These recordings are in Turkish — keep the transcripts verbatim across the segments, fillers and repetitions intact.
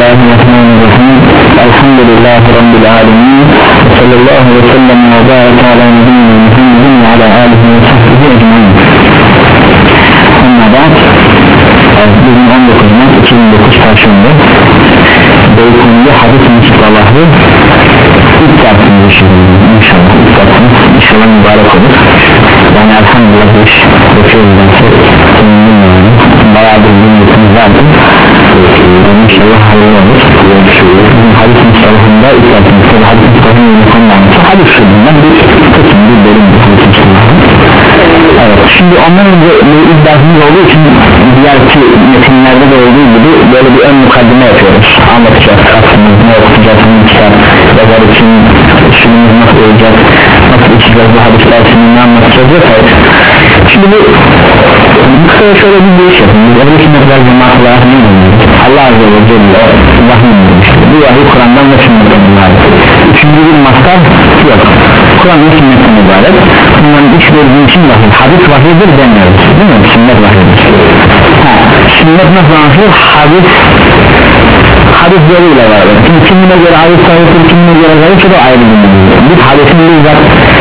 Bismillahirrahmanirrahim. Elhamdülillahi Rabbil alemin. Sallallahu aleyhi ve sellem ve baraka ala nebiyyina Muhammedin ve ala alihi ve sahbihi ecmaîn. Amma ba'd. Bugün on dokuz Mart iki bin dokuz Perşembe. Beykonu'da hadis müstahları ilk dersimiz işleyelim inşallah. İlk dersimiz inşallah mübarek olur. Yani elhamdülillah bu iş bakıyoruz derse seninle yani bayağı bir bilgilerimiz vardı. İnşallah hayırlı olur. Bizim hadis müstahlarında ilk dersimiz tabi hadis müstahlarının konularında hadis sözünden bir kısım bir bölüm hadis müstahları. Evet, şimdi ondan önce ilk dersimiz olduğu için diğer ki metinlerde de olduğu gibi böyle bir ön mukaddime yapıyoruz. Anlatacağız aslında ne okutacağız, ne kitap yazar için üstünümüz nasıl olacak, nasıl içeceğiz bu hadisler için ne anlatacağız vesaire. Şimdi bu bu kısa şöyle bir giriş yapın. Bu sünnetler cemaat olarak ne oluyor? Allah Azze ve Celle vahiy indirmiştir. Bu vahiy Kur'an'dan ve sünnetten ibaret. Üçüncü bir mastar yok. Kur'an ve sünnetten ibaret. Bunların üç bölümü için vahiy. Hadis vahiydir demiyoruz. Değil mi? Sünnet vahiydir. Ha, sünnet nasıl anlaşılır? Hadis hadisleriyle var. Şimdi kimine göre hadis sahiptir, kimine göre zayıftır, o ayrı bir mevzu. Bir hadisin bizzat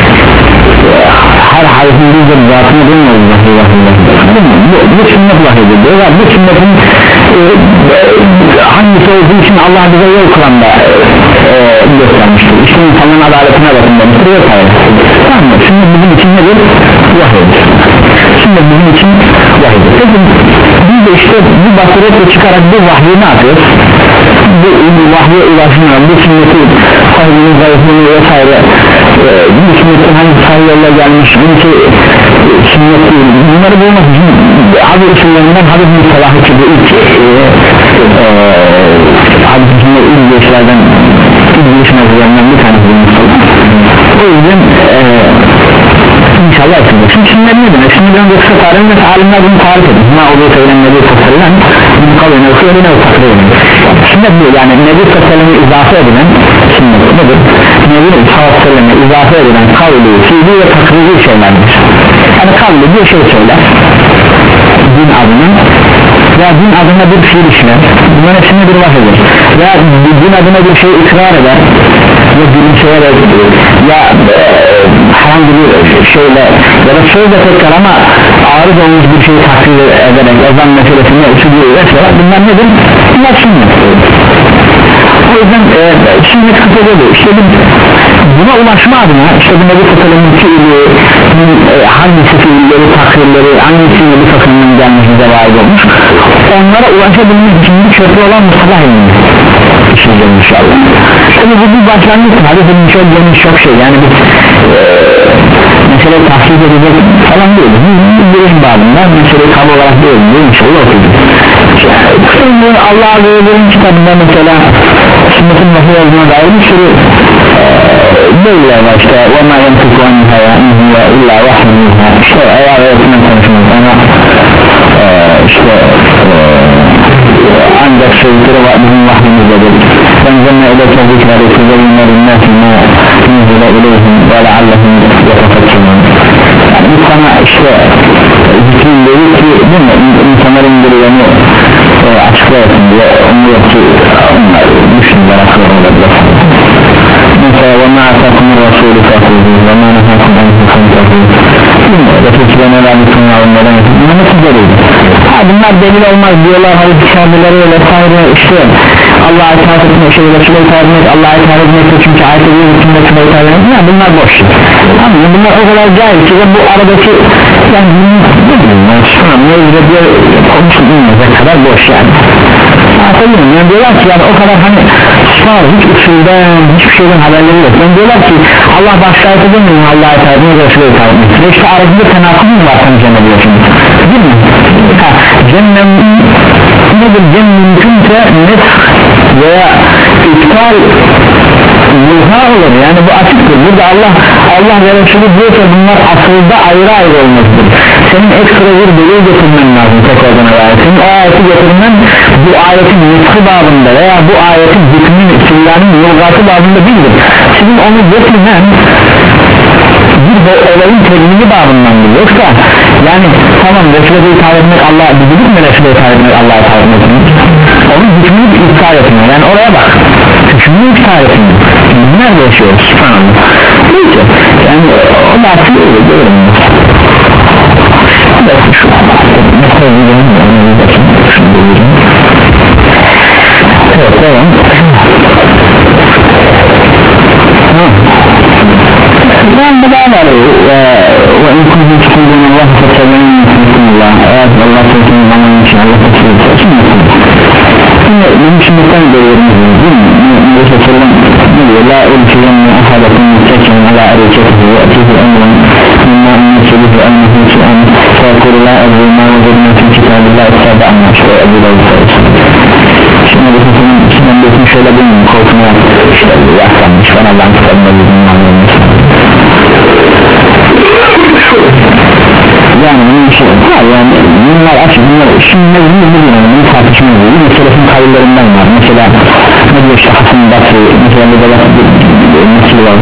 her hadisin bizzat zatını bilmiyoruz vahiy vahiydir. Bu, bu sünnet vahiydir. Bu sünnetin e, e, hangisi olduğu için Allah bize yol Kur'an'da e, göstermiştir. İşte insanların adaletine bakın demiştir vesaire. Tamam mı? Sünnet bizim için nedir? Vahiydir. Sünnet bizim için vahiydir. Peki biz de işte bu basiretle çıkarak bu vahyi ne yapıyoruz? Bu, bu vahye ulaşmaya, bu sünneti sahibinin zayıflığını vesaire e, bu sünnetin hangi sahibiyle gelmiş, hangi sünnet değil, bunları bulmak için hadis usullerinden hadis müstahı ki bu ilk e, e, hadis usulleri ilk geçlerden ilk geçin hazırlarından bir tanesi bu müstahı. O yüzden e, İnşallah etsinler. Şimdi sünnet ne demek? Şimdi ben de kısa tarihinde alimler bunu tarif edin. Ne oluyor söylen Nebi Tasarı'nın bunu kavayın okuyor yine o takdir edin. Sünnet bu yani Nebi Tasarı'nı izafe edilen sünnet nedir? Nebi Tasarı'nı izafe edilen kavli, fiili ve takriri şeylerdir. Yani kavli bir şey söyler din adına ya din adına bir fiil işler, bunların hepsine bir vahyedir. Ya din adına bir şey ikrar eder ya gülümseyerek ya e, herhangi bir şeyle ya da sözle tekrar ama ağır olmuş bir şeyi takdir ederek ezan meselesine usulü vesaire bunlar nedir? Bunlar sünnet. O yüzden e, sünnet kısa oluyor. İşte bu, buna ulaşma adına işte bu Nebi Tasarı'nın fiili e, hangisi fiilleri, takdirleri hangisi Nebi Tasarı'nın gelmiş bize vaid olmuş onlara ulaşabilmek için bir köprü olan mustalah ilmi işleyeceğiz inşallah. Tabi bu bir başlangıç hadisin çok geniş çok şey yani bir e, meseleyi tahsis edecek falan değil bir birim bağımında meseleyi kabul olarak değil değil inşallah okuyacağız. Şimdi Allah Azze ve Celle'nin kitabında mesela sünnetin vahiy olduğuna dair bir sürü e, böyle var işte وَمَا يَنْتِكُ عَنْهَا وَاِنْهُ اِلَّا وَحْمُهَا işte ayağı öğretmen konuşmuyoruz ama e, işte e, ancak sözleri var bizim vahyimizdedir بَنْزَلْنَا اِلَيْكَ ذِكْرَ لِكُذَيْنَ لِلنَّاسِ مَا نُزِلَ اِلَيْهِمْ وَلَعَلَّهُمْ يَتَفَكَّرُونَ yani bu sana işte zikrin dedi ki değil mi insanların indirileni e, açıklayasın diye onu yoktu onlar düşünler akıllı olabilir mesela وَمَا أَتَاكُمُ الرَّسُولُ فَأْخُذُوهُ وَمَا نَهَاكُمْ عَنْهُ فَانْتَهُوا Resulüne verdikten alınmadan bunlar nasıl delil? Bunlar delil olmaz diyorlar hadis kitabeleri vesaire işte Allah'a itaat etmek şey Resulü'ne itaat etmek Allah'a itaat etmek çünkü ayet ediyor bütün Resulü'ne itaat etmek ya bunlar boş anladın mı? Bunlar o kadar cahil ki ve bu aradaki yani ne bileyim ben şu an ne yüzde diye konuşulmayacak kadar boş yani anlatabiliyorum yani diyorlar ki yani o kadar hani sağ hiç usulden hiçbir şeyden haberleri yok yani diyorlar ki Allah başka ayet edemiyor Allah'a itaat etmek Resulü'ne itaat etmek ve işte arasında tenakuz mu var sen cennet diyorsunuz değil mi? Ha, cennet nedir cennet mümkünse nesk veya iptal yuha olur yani bu açıktır burada Allah Allah ve Resulü diyorsa bunlar asılda ayrı ayrı olmasıdır senin ekstra bir delil getirmen lazım tekrardan senin o ayeti getirmen bu ayetin nüskü babında veya bu ayetin hükmünün isimlerinin yolgatı babında değildir senin onu getirmen bir olayın tedbiri babındandır yoksa yani tamam Resulü'ye itaat etmek Allah'a bildik mi Resulü'ye itaat etmek Allah'a itaat etmek onun hükmünü intihar etmiyor, yani oraya bak, çünkü intihar etmiyor, nerede yaşıyoruz subhanallah. Neyse, yani o da aslında öyle diyorum. Evet, şu mesela videonun onu bir bakayım, şunu da vereyim. Evet, devam. Ben de daha var ve inkuntum tukulduğun Allah fetsebenin Allah, eğer Allah fetsebenin zaman için Allah fetsebenin şimdi benim şimdiden görüyorum değil mi? Neyse sorulan ne diyor? La ulfiyenne ahadakum mütekin ala ereketihi ve atihi emrin mimma ümmetçelihi emrihi su'an fekulu la evlima ve zirme fi kitabillah istadı anlaş ve ebu da uluslarısın. Şimdi bu senin içinden geçmiş şöyle bilmiyorum, korkuna işte yaklanmış ben Allah'ın kitabında bildiğini anlamışsın. Yani bunun için var, yani bunlar açık, bunlar şimdi ne bileyim ne bileyim bunu tartışma ediyor. Bir selefin kavillerinden var, mesela ne diyor işte Hasan Basri, mesela bir de nasıl var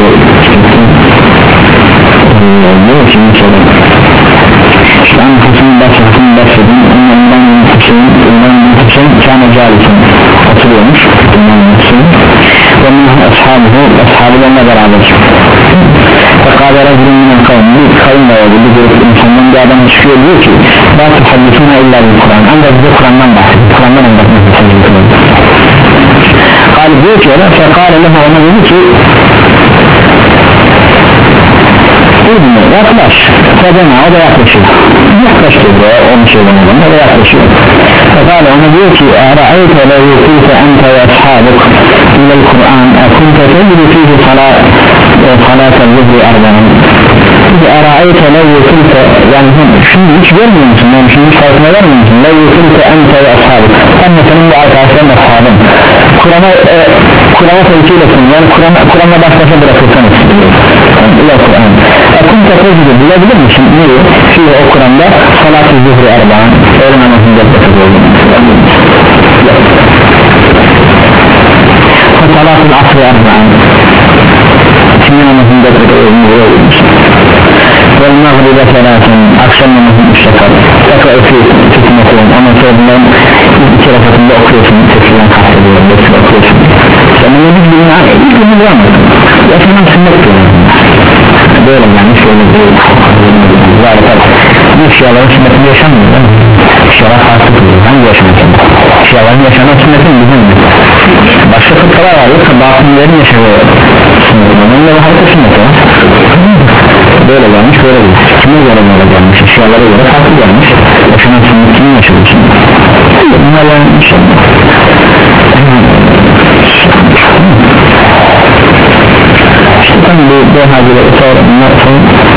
ne o şimdi söyle işte an Hasan Basri, Hasan Basri'nin ondan Hüseyin, ondan Hüseyin kâne calisin oturuyormuş ondan Hüseyin ve minhum ashabı, ashabı onunla beraber فقال رجل من القوم bir kavim var, bir grup insandan bir adam çıkıyor, diyor ki la tuhaddisuna illa bil Kur'an, ancak bize Kur'an'dan bahsediyor, Kur'an'dan anlatmak istiyor. Kâli diyor ki ona, fekâle lehu, ona dedi ki İbni yaklaş, fedena, o da yaklaşıyor, yaklaşıyor buraya, onu söylemeden o da yaklaşıyor. Fekâle ona diyor ki e'ra'ayte le yukûfe ente ve ashabuk ilel Kur'an ekunte tecrü fîhü salat salâtel zuhri arba'ın. Bizi e'ra'ayte le yukûfe, yani şimdi hiç görmüyor musun, yani şimdi hiç farkına vermiyor musun? Le yukûfe ente ve ashabuk, sen de senin bu arkadaşların ashabın Kur'an'a e, Kur'an'a tevkil etsin, yani Kur'an'a Kur'an'a baş başa bırakırsanız ilel Kur'an ekunte tecrü, bilebilir misin? Neyi? Şimdi o Kur'an'da salat-ı zuhri arba'ın öğle namazını yapacak salat-ı asr arba'ın şimdi namazını yapacak ve mağribe selatın akşam namazını işletar tekrar öpüyorsun okuyorum ama sonra bunların iki rakatında okuyorsun tefsiren kastediyorum tefsir okuyorsun sen bunu bir günler ilk günü bulamazsın yaşanan sünnet diyorlar böyle yani şöyle değil bu şiaların sünnetini yaşamıyor değil mi? Şialar farklı kılıyor, hangi yaşanan sünnet? Şiaların yaşanan sünnetin bizim mi? Başka fıkralar var, yoksa batınların yaşadığı sünnetin, onunla bir harika sünnet var böyle gelmiş, böyle gelmiş kime göre böyle gelmiş, şialara göre farklı gelmiş yaşanan sünnet kimin yaşadığı sünnet bunlar yani inşallah işte tabi bu behadileri sonra bunlar sonra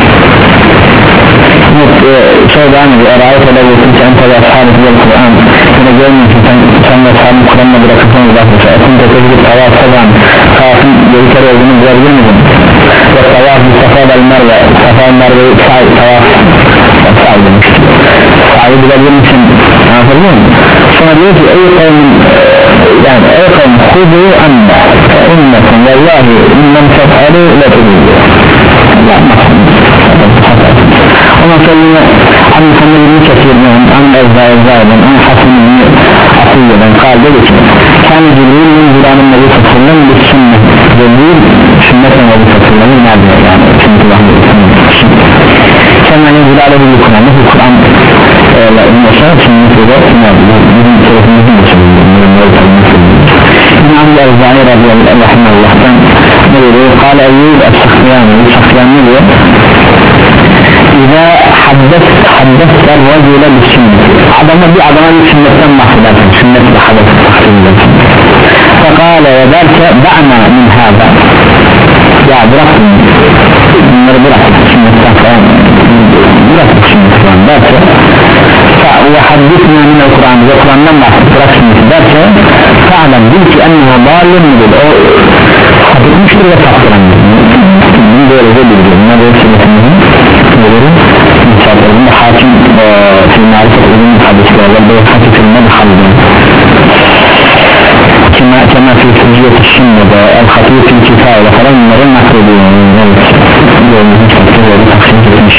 sonra devam ediyor e'ra'ayte le yukûfe ente ve ashabuk ilel Kur'an, yine görmüyorsun sen, sen ve ashabın Kur'an'la bırakırsan uzaklaşa ekunte tecrüb tavaf falan tavafın yedi kere olduğunu bulabilir misin? Ve tavaf Mustafa ve Merve Mustafa ve Merve'yi tavaf sahi demiş sahi bilebilir misin? Anlatabiliyor musun? Sonra diyor ki ey kavmin, yani ey kavmin kudu anna fe innekum vallahi innem tef'alu le tudu yapmasın ondan sonra yine an Muhammed'in kesirden an Ezza'dan an Hasan'ın Atiyye'den kaldı ki kendi Cibril Cibril Nebi Sallallahu bir sünnet Cibril sünnetle Nebi Sallallahu nerede yani çünkü sonra Cibril Aleyhi Kur'an'da bu Kur'an ile inmese sünnetle de bizim tarafımızın da İmam Ezza'yı radıyallahu anh'tan ne diyor? Kale Eyyub Es-Sakhiyani Sakhiyani ne diyor? İza haddet haddette racule bir sünnet, adama bir adama bir sünnetten bahsedersin, sünnetle haddet bahsedersin. Fekale ve derse da'na min hâda, ya bırakın bunları bırakın sünnetten falan bırakın sünnetten derse ve haddetna minel Kur'an ve Kur'an'dan bahset bırak sünneti derse fa'lem bil ki enneha dâlun müdür, o haddetmiştir ve saptırandır. Bunu böyle de bildir, bunlar da sünnetimizin müsaadlarında hakim film marifet ürün hadislerle böyle hakikatinde bir halde kema kema fi hücciyeti şimdide el hatib fil kifayla falan bunların naklediyor evet yolumuzun çaktı böyle taksim etmiş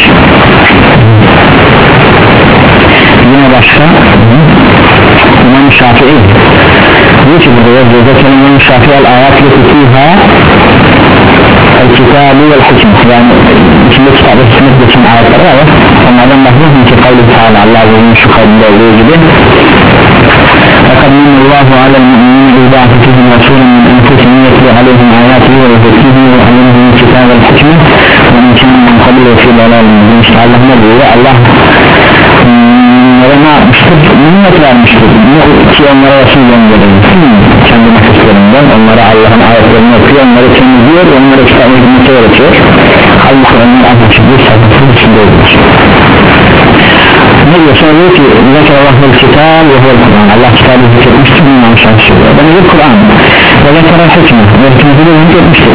yine başka İmam Şafii diyor ki burada yazıyor Zekeri'nin şafiyel ayatlı fiha el-kitabı vel-hikmet yani içinde kitabı hikmet geçen ayetleri var ya onlardan bahsediyor ki kavli Teala Allah'ın şu kavlinde olduğu gibi فَقَدْ مِنَّ اللّٰهُ عَلَى الْمُؤْمِنِينَ اِذْ بَعَثَ فِيهِمْ رَسُولًا مِنْ أَنْفُسِهِمْ يَتْلُو عَلَيْهِمْ آيَاتِهِ وَيُزَكِّيهِمْ وَيُعَلِّمُهُمُ الْكِتَابَ وَالْحِكْمَةَ وَإِنْ كَانُوا مِنْ قَبْلُ لَفِي ضَلَالٍ مُبِينٍ. İşte Allah ne diyor? Allah onlara ne yapmıştır? Minnet vermiştir ki onlara Resul gönderir kendi nefeslerinden onlara Allah'ın ayetlerini okuyor, onları temizliyor, onlara İslam'ı hizmete öğretiyor. Halbuki onlar anlaşık bir sakınsız içinde olur. Ne diyor? Sonra diyor ki Zekerallah'ın kitab ve huvel Kur'an. Allah kitabı zikretmiştir, bundan şahit söylüyor. Ben de Kur'an ve Zekerall hikmet ve hikmeti de zikretmiştir.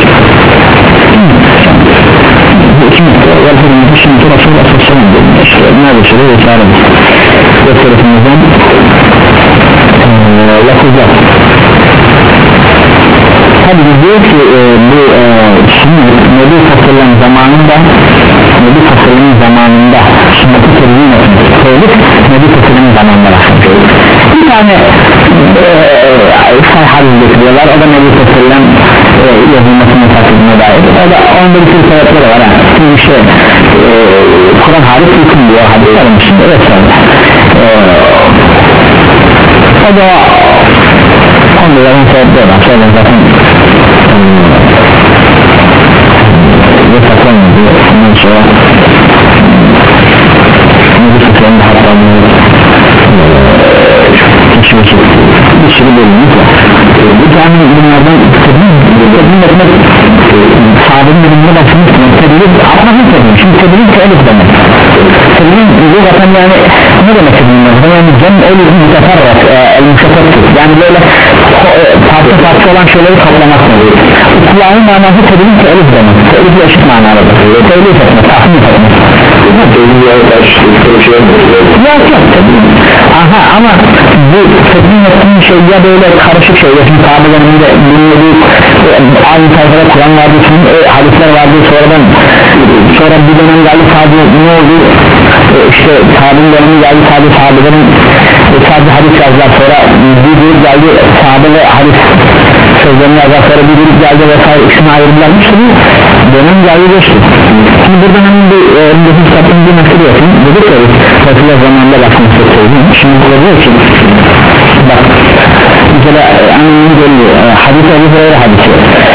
Bu hikmet ve hikmeti şimdi Resulullah sallallahu aleyhi ve sellem diyor. İşte neredeyse de vesaire ve tarafımızdan lafızlar. Tabi diyor ki e, bu e, şimdi Nebi Fasıl'ın zamanında Nebi Fasıl'ın zamanında sünneti terbiye etmesi koyduk Nebi Fasıl'ın zamanında başlıyor. Bir tane say hadis getiriyorlar, o da Nebi Fasıl'ın e, yazılmasına takıldığına dair, o da onda bir sürü sebepleri var yani. Şimdi işte e, Kur'an hadis hüküm diyor, hadis almışsın evet sonra e, o da onların sebepleri var, sonra zaten ve saklanmadı ondan sonra Nebi Fasıl'ın da hatta keşfedecek bir sürü bölümümüz var. Bu tane bunlardan tedbir etmek sahabenin bölümünde başlamıştım. Tedbir anlamı tedbir. Şimdi tedbir teelif demek. Tedbir bu zaten yani ne demek tedbir? Yani cem el müteferrat el müşefettir. Yani böyle parça parça olan şeyleri kaplamak oluyor. Kulağın manası tedbir teelif demek. Teelif eşit manalıdır. Teelif etmek, tahmin etmek. Yok yok tedbir. Aha ama bu tedbir ettiğin şey ya böyle karışık şey ya şimdi sahabelerinde bilmediği aynı sayfada Kur'an vardı şimdi e, hadisler vardı sonradan sonra bir dönem geldi sahabe ne oldu e, işte sahabenin dönemi geldi sahabe sahabelerin e, sadece hadis yazdılar sonra bir grup geldi sahabe ve hadis sözlerini yazdılar sonra bir grup geldi vesaire üçüne ayrılırlarmış bu dönem geldi geçti şimdi burada hemen bir öndeki kitapın bir mesele yapayım dedik ya Resulullah zamanında bakmak söyleyeyim şimdi burada diyor ki bak mesela anlamını geliyor hadis Ebu Hureyre hadisi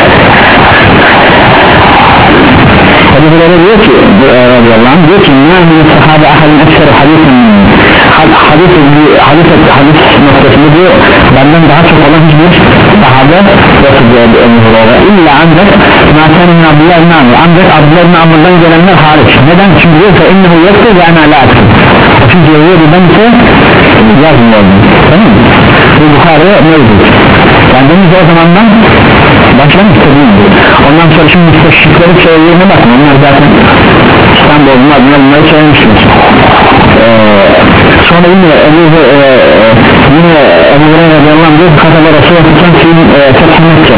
Ebu Hureyre diyor ki radıyallahu anh diyor ki nâmin sahabe ahadin ekser hadisin hadis hadis hadis noktasında diyor benden daha çok olan hiçbir sahabe yoktur diyor Ebu Hureyre illa ancak mâkânin Abdullah ibn Amr ancak Abdullah ibn Amr'dan gelenler hariç neden? Çünkü diyor ki innehu yoktur ve ana alâkım çünkü diyor ben ise yazmıyordum tamam mı? Bu Bukhari'ye mevcut yani deniz o zamandan başlamış tabii ondan sonra şimdi müsteşrikleri söyleyene bakın onlar zaten İstanbul'un adına bunları söylemişsiniz ee, sonra yine Ebu e, yine Ebu Hureyre radıyallahu anh diyor ki Kataba Resulullah film Fetih Mekke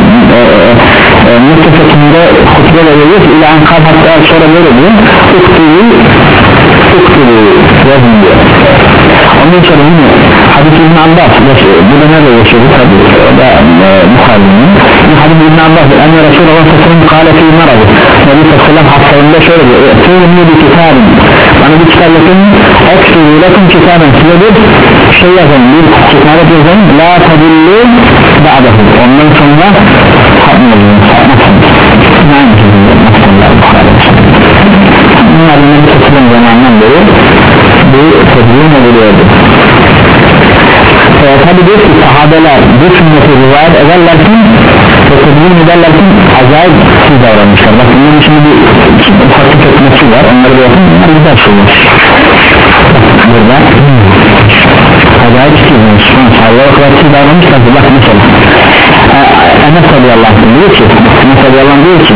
Mekke fethinde hutbe veriyor ki ilan kal hatta sonra böyle diyor uktubu uktubu yazın diyor ondan sonra yine hadis İbn Abbas bu da nerede yaşıyor tabi o da Bukhari'nin hadis İbn Abbas enne Resulullah sallallahu aleyhi ve sellem kâle fî maradı Nebi sallallahu aleyhi ve sellem hastalığında şöyle diyor e'tûni bi kitabın bana bir kitap yakın ektubu lakum kitaben size bir şey yazın bir kitap yazın la tadillu ba'dahu ondan sonra sapmayın sapmasınız yani nasıllar Bukhari'nin bunlar Nebi sallallahu aleyhi ve sellem zamanından beri bu tedbirin ediliyordu ee, tabi diyor ki sahabeler bu sünneti rivayet ederlerken ve tedbirin ederlerken acayip siz davranmışlar bak bunun şimdi bir ufak tepkisi var onları da yapın bunlar güzel şeyler burada acayip siz davranmışlar sahabeler o kadar siz davranmışlar bak mesela Enes radıyallahu anh diyor ki Enes radıyallahu anh diyor ki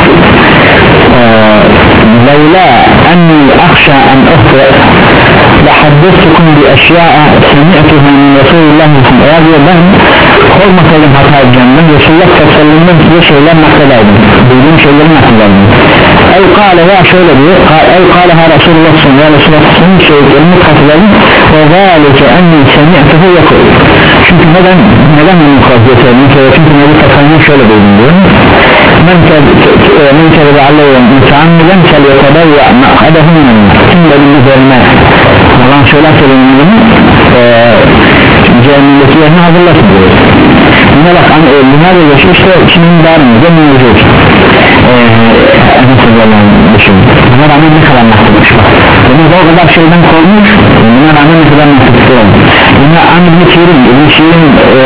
لولا أني أخشى أن أخطئ لحدثتكم بأشياء سمعتها من رسول الله صلى الله عليه وسلم ben olmasaydım hata edeceğimden Resulullah sallallahu aleyhi ve sellem size şeyler naklederdim, bildiğim şeyleri naklederdim. El kâle veya şöyle diyor, el kâle ha Resulullah sallallahu aleyhi ve sellem şeylerini katılırım ve zâlike enni semi'tuhu yakul. Çünkü neden neden bunu kazıyorum? Çünkü Nebi Tasarru'nun şöyle duydum diyor. Men kâle Allah'ı müteammiden kel yetebevya ma'adehum kim benim üzerine yalan söyler söylemediğini cehennimdeki yerini hazırlasın diyor. Yine bak hani bunlar da yaşıyor işte kimin darımızda mevcut nasıl yalan düşün buna rağmen ne kadar nasılmış bak bunu da o kadar şeyden kormuş buna rağmen ne kadar nasılmış olmuş yine Anne Şirin İbn Şirin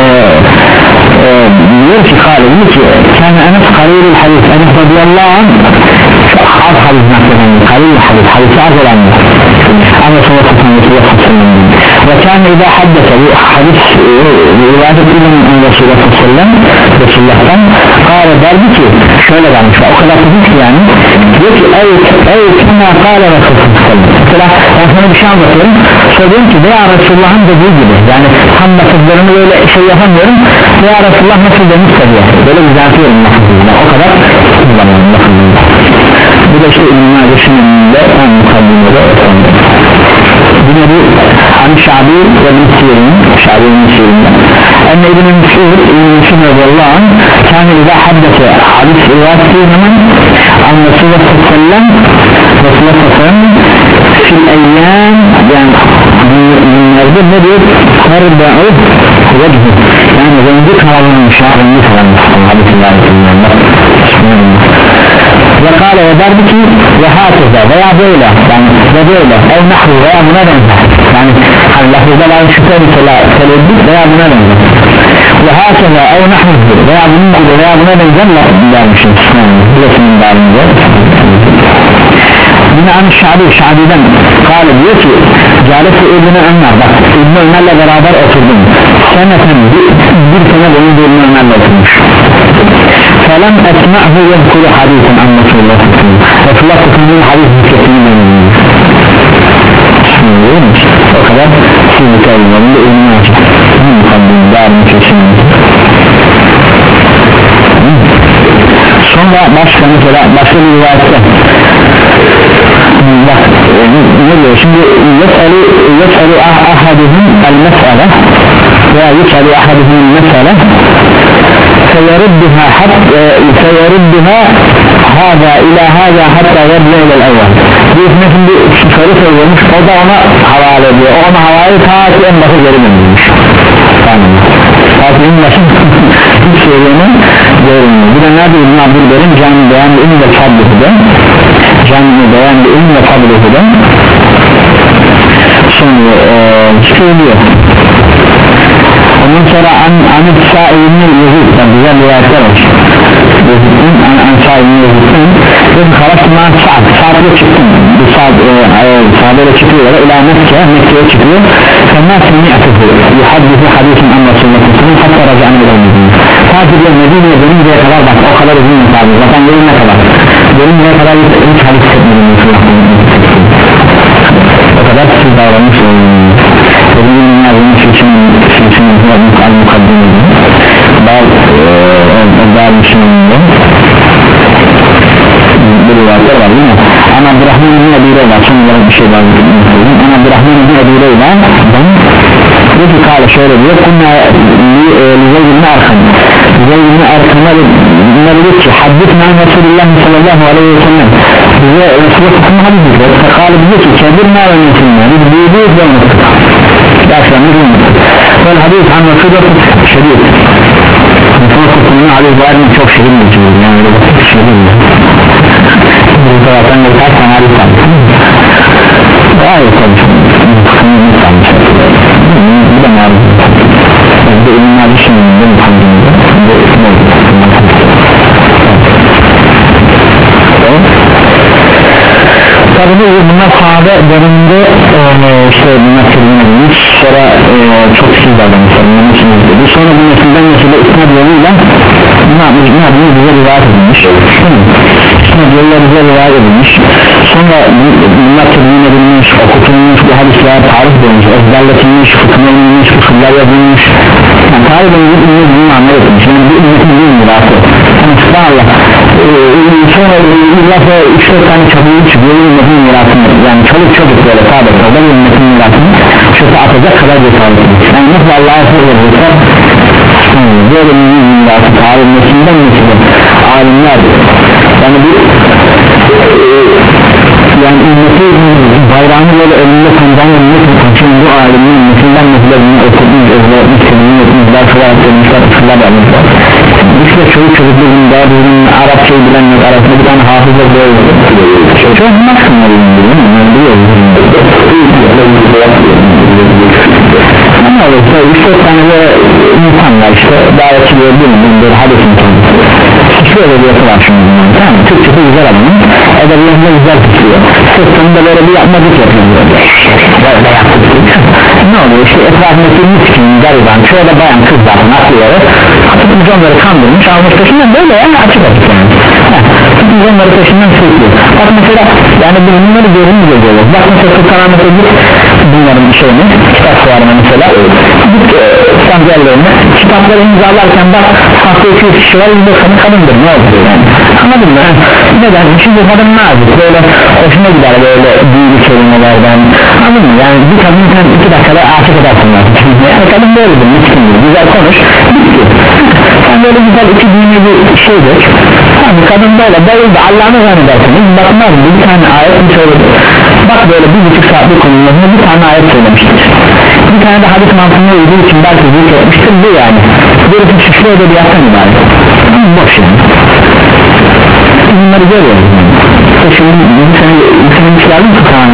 diyor ki kâle diyor ki kâne Enes karîrül hadis Enes radiyallahu anh çok az hadis nakleden karîrül hadis hadisi az olanlar ama sonra Resulullah sallallahu aleyhi ve sellem ve kâne idâ haddese bu hadis rivayet edilen Resulullah sallallahu aleyhi ve sellem Resulullah'tan kâle derdi ki şöyle varmış o kadar kızmış ki yani diyor ki ey ey kâne kâle Resulullah sallallahu aleyhi ve sellem mesela ben sana bir şey anlatıyorum söylüyorum ki veya Resulullah'ın dediği gibi yani tam lafızlarını böyle şey yapamıyorum veya Resulullah nasıl demişse diye böyle düzeltiyorum lafızlarını o kadar kullanıyorum lafızlarını bu da işte İmam Ali'nin de en mukaddimede yine bu Hani Şabi ve Müslü'nün Şabi ve Müslü'nün enne İbn-i Müslü'nün İbn-i Müslü'nün radiyallahu anh kâne idâ haddese hadis rivayet ettiği zaman an Resulullah sallallahu aleyhi ve sellem Resulullah sallallahu aleyhi ve sellem fil eyyâm yani günlerde ne diyor karba'u vecih yani rengi karanlımış rengi karanlımış ve kâle ve derdi ki ve hâtıza veya böyle yani ve böyle ev nahru veya buna benzer yani hani lafızda var şüphe mesela telebbüt veya buna benzer ve hâtıza ev nahru veya bunun gibi veya buna benzer lafızlarmışız bilasının dağılınca yine An Şabi Şabi'den kâle diyor ki Câlet-i İbn-i Ömer bak İbn-i Ömer'le beraber oturdum seneten bir, bir sene boyunca İbn-i Ömer'le oturmuş felem etma'hu yedkulu hadisen an Resulullah Resulullah tutunduğu hadis hükmetini beğenilmiş o kadar sizlik ayınlarında İbn-i Ömer mukaddim dağılın kesinlikle sonra başka mesela başka bir rivayette bak ne diyor şimdi yes'alu yes'alu ahaduhum el-mes'ale veya yes'alu ahaduhum el-mes'ale feyerudduha hatta feyerudduha hâzâ ilâ hâzâ hatta yerce ilel evvel bir şimdi soru soruyormuş o da ona havale ediyor o ona havale ta ki en başı geri dönülmüş tamam ta ki en başı hiç söyleyemem görünmüyor bir de nerede İbn Abdülber'in cami beğendi ünlü ve tablihide cami beğendi ünlü ve tablihide sonra söylüyor ondan sonra an Anit Sa'id'in Yezid yani güzel rivayetler var Yezid'in an Sa'id'in Yezid'in dedi karasından Sa'd Sa'd'la çıktım bu Sa'd Sa'd'la çıkıyor ila Mekke Mekke'ye çıkıyor فَمَا سَمِعْتُهُ يُحَدِّثُ حَدِيثًا عَنْ رَسُولُ اللّٰهِ صَلَّى اللّٰهُ عَلَيْهِ وَسَلَّمَ حَتَّى رَجَعَنَا إِلَى الْمَدِينَةِ Takip'le Medine'ye dönünceye kadar bak o kadar uzun mesafı zaten dönünceye kadar dönünceye kadar hiç hadis etmedim o kadar siz davranmış dediğim dünyadığının için için al-mukaddimiydi bazı Müslüman'da bir rivayetler var değil mi? Ana Abdurrahman ibn Ebi Leyla son olarak bir şey var Ana Abdurrahman ibn Ebi Leyla diyor ki kâle şöyle diyor kunna Zeyd ibn Erkam Zeyd ibn Erkam'a diyor ki haddithna Resulullah sallallahu aleyhi ve sellem bize Resulullah hadis ediyor kâle diyor ki kebirna ve mesinna biz büyüdüğüz ve unuttuk yaşlanmış unuttuk vel hadis an Resulullah şerif Resulullah sallallahu aleyhi ve sellem çok şirin bir cümle yani öyle basit şirin bu taraftan da kaç tane hadis var gayet konuşuyor bu da maruz bu ilimler düşünümünde muhammedinde bu tabi bunlar sahabe döneminde işte bunlar kırılmış sonra çok siz davranmışlar bu sonra bu nesilden nesile isnad yoluyla ne yapmış ne yapmış bize rivayet edilmiş isnad yoluyla bize rivayet edilmiş sonra bunlar tedbir edilmiş okutulmuş bu hadisler tarih boyunca ezberletilmiş fıkıhlanılmış fıkıhlar yazılmış yani ta Talib ümmet ümmetini anlar etmiş, yani bu ümmetin bir mirası. Yani subhanallah ee, sonra illa sonra üç dört tane çabuk çıkıyor ümmetin mirasını, yani çoluk çocuk böyle sağda solda ümmetin mirasını şöyle atacak kadar cesaret etmiş. Yani nasıl Allah'a söz verirse böyle ümmetin mirası alimlerinden mesela alimlerdir. Yani bir yani ümmeti bayrağını böyle önünde sandan ümmet için bu alimin ümmetinden mesela bunu okudunuz, özlermiş, senin etmişler, sıra etmişler, sıra vermişler. İşte çocuk çocukluğun daha düzgün Arapçayı bilenler arasında bir tane hafızla böyle çok nasıllar ama olursa üç dört tane böyle insanlar işte davetçi gördüğümüz böyle hadis insanı şöyle bir yapı var şimdi bundan, tamam mı? Türkçesi güzel adamın edebiyatında güzel tutuyor sırtında böyle bir yapmadık yapıyor böyle yaptık ne oluyor işte etrafındaki miskin gariban şöyle bayan kız zaten atlıyor tutmuş onları kandırmış almış peşinden böyle yani açık açık yani tutmuş onları peşinden sürüklüyor bak mesela yani bunları görünüyor görüyoruz bak mesela Sultanahmet'e git bunların şeyini kitap fuarına mesela git e, sancarlarını kitapları imzalarken bak hafta iki yüz kişi var yüzde kadın kadındır ne olur yani anladın mı? Neden? Çünkü kadın nazik böyle hoşuna gider böyle büyülü kelimelerden anladın mı? Yani bir kadın sen iki dakikada aşık edersin yani kadın böyledir miskindir güzel konuş bitti sen böyle güzel iki düğünü bir şeydir yani kadın böyle bayıldı Allah'ını zannedersiniz bakmaz bir tane ayet mi söyledi bak böyle bir buçuk saatlik konularında bir tane ayet söylemiştir bir tane de hadis mantığına uyduğu için belki büyük etmiştir bu yani böyle bir şişli edebiyattan ibaret boş yani bunları görüyoruz şimdi bir sene insanmışlardı mı falan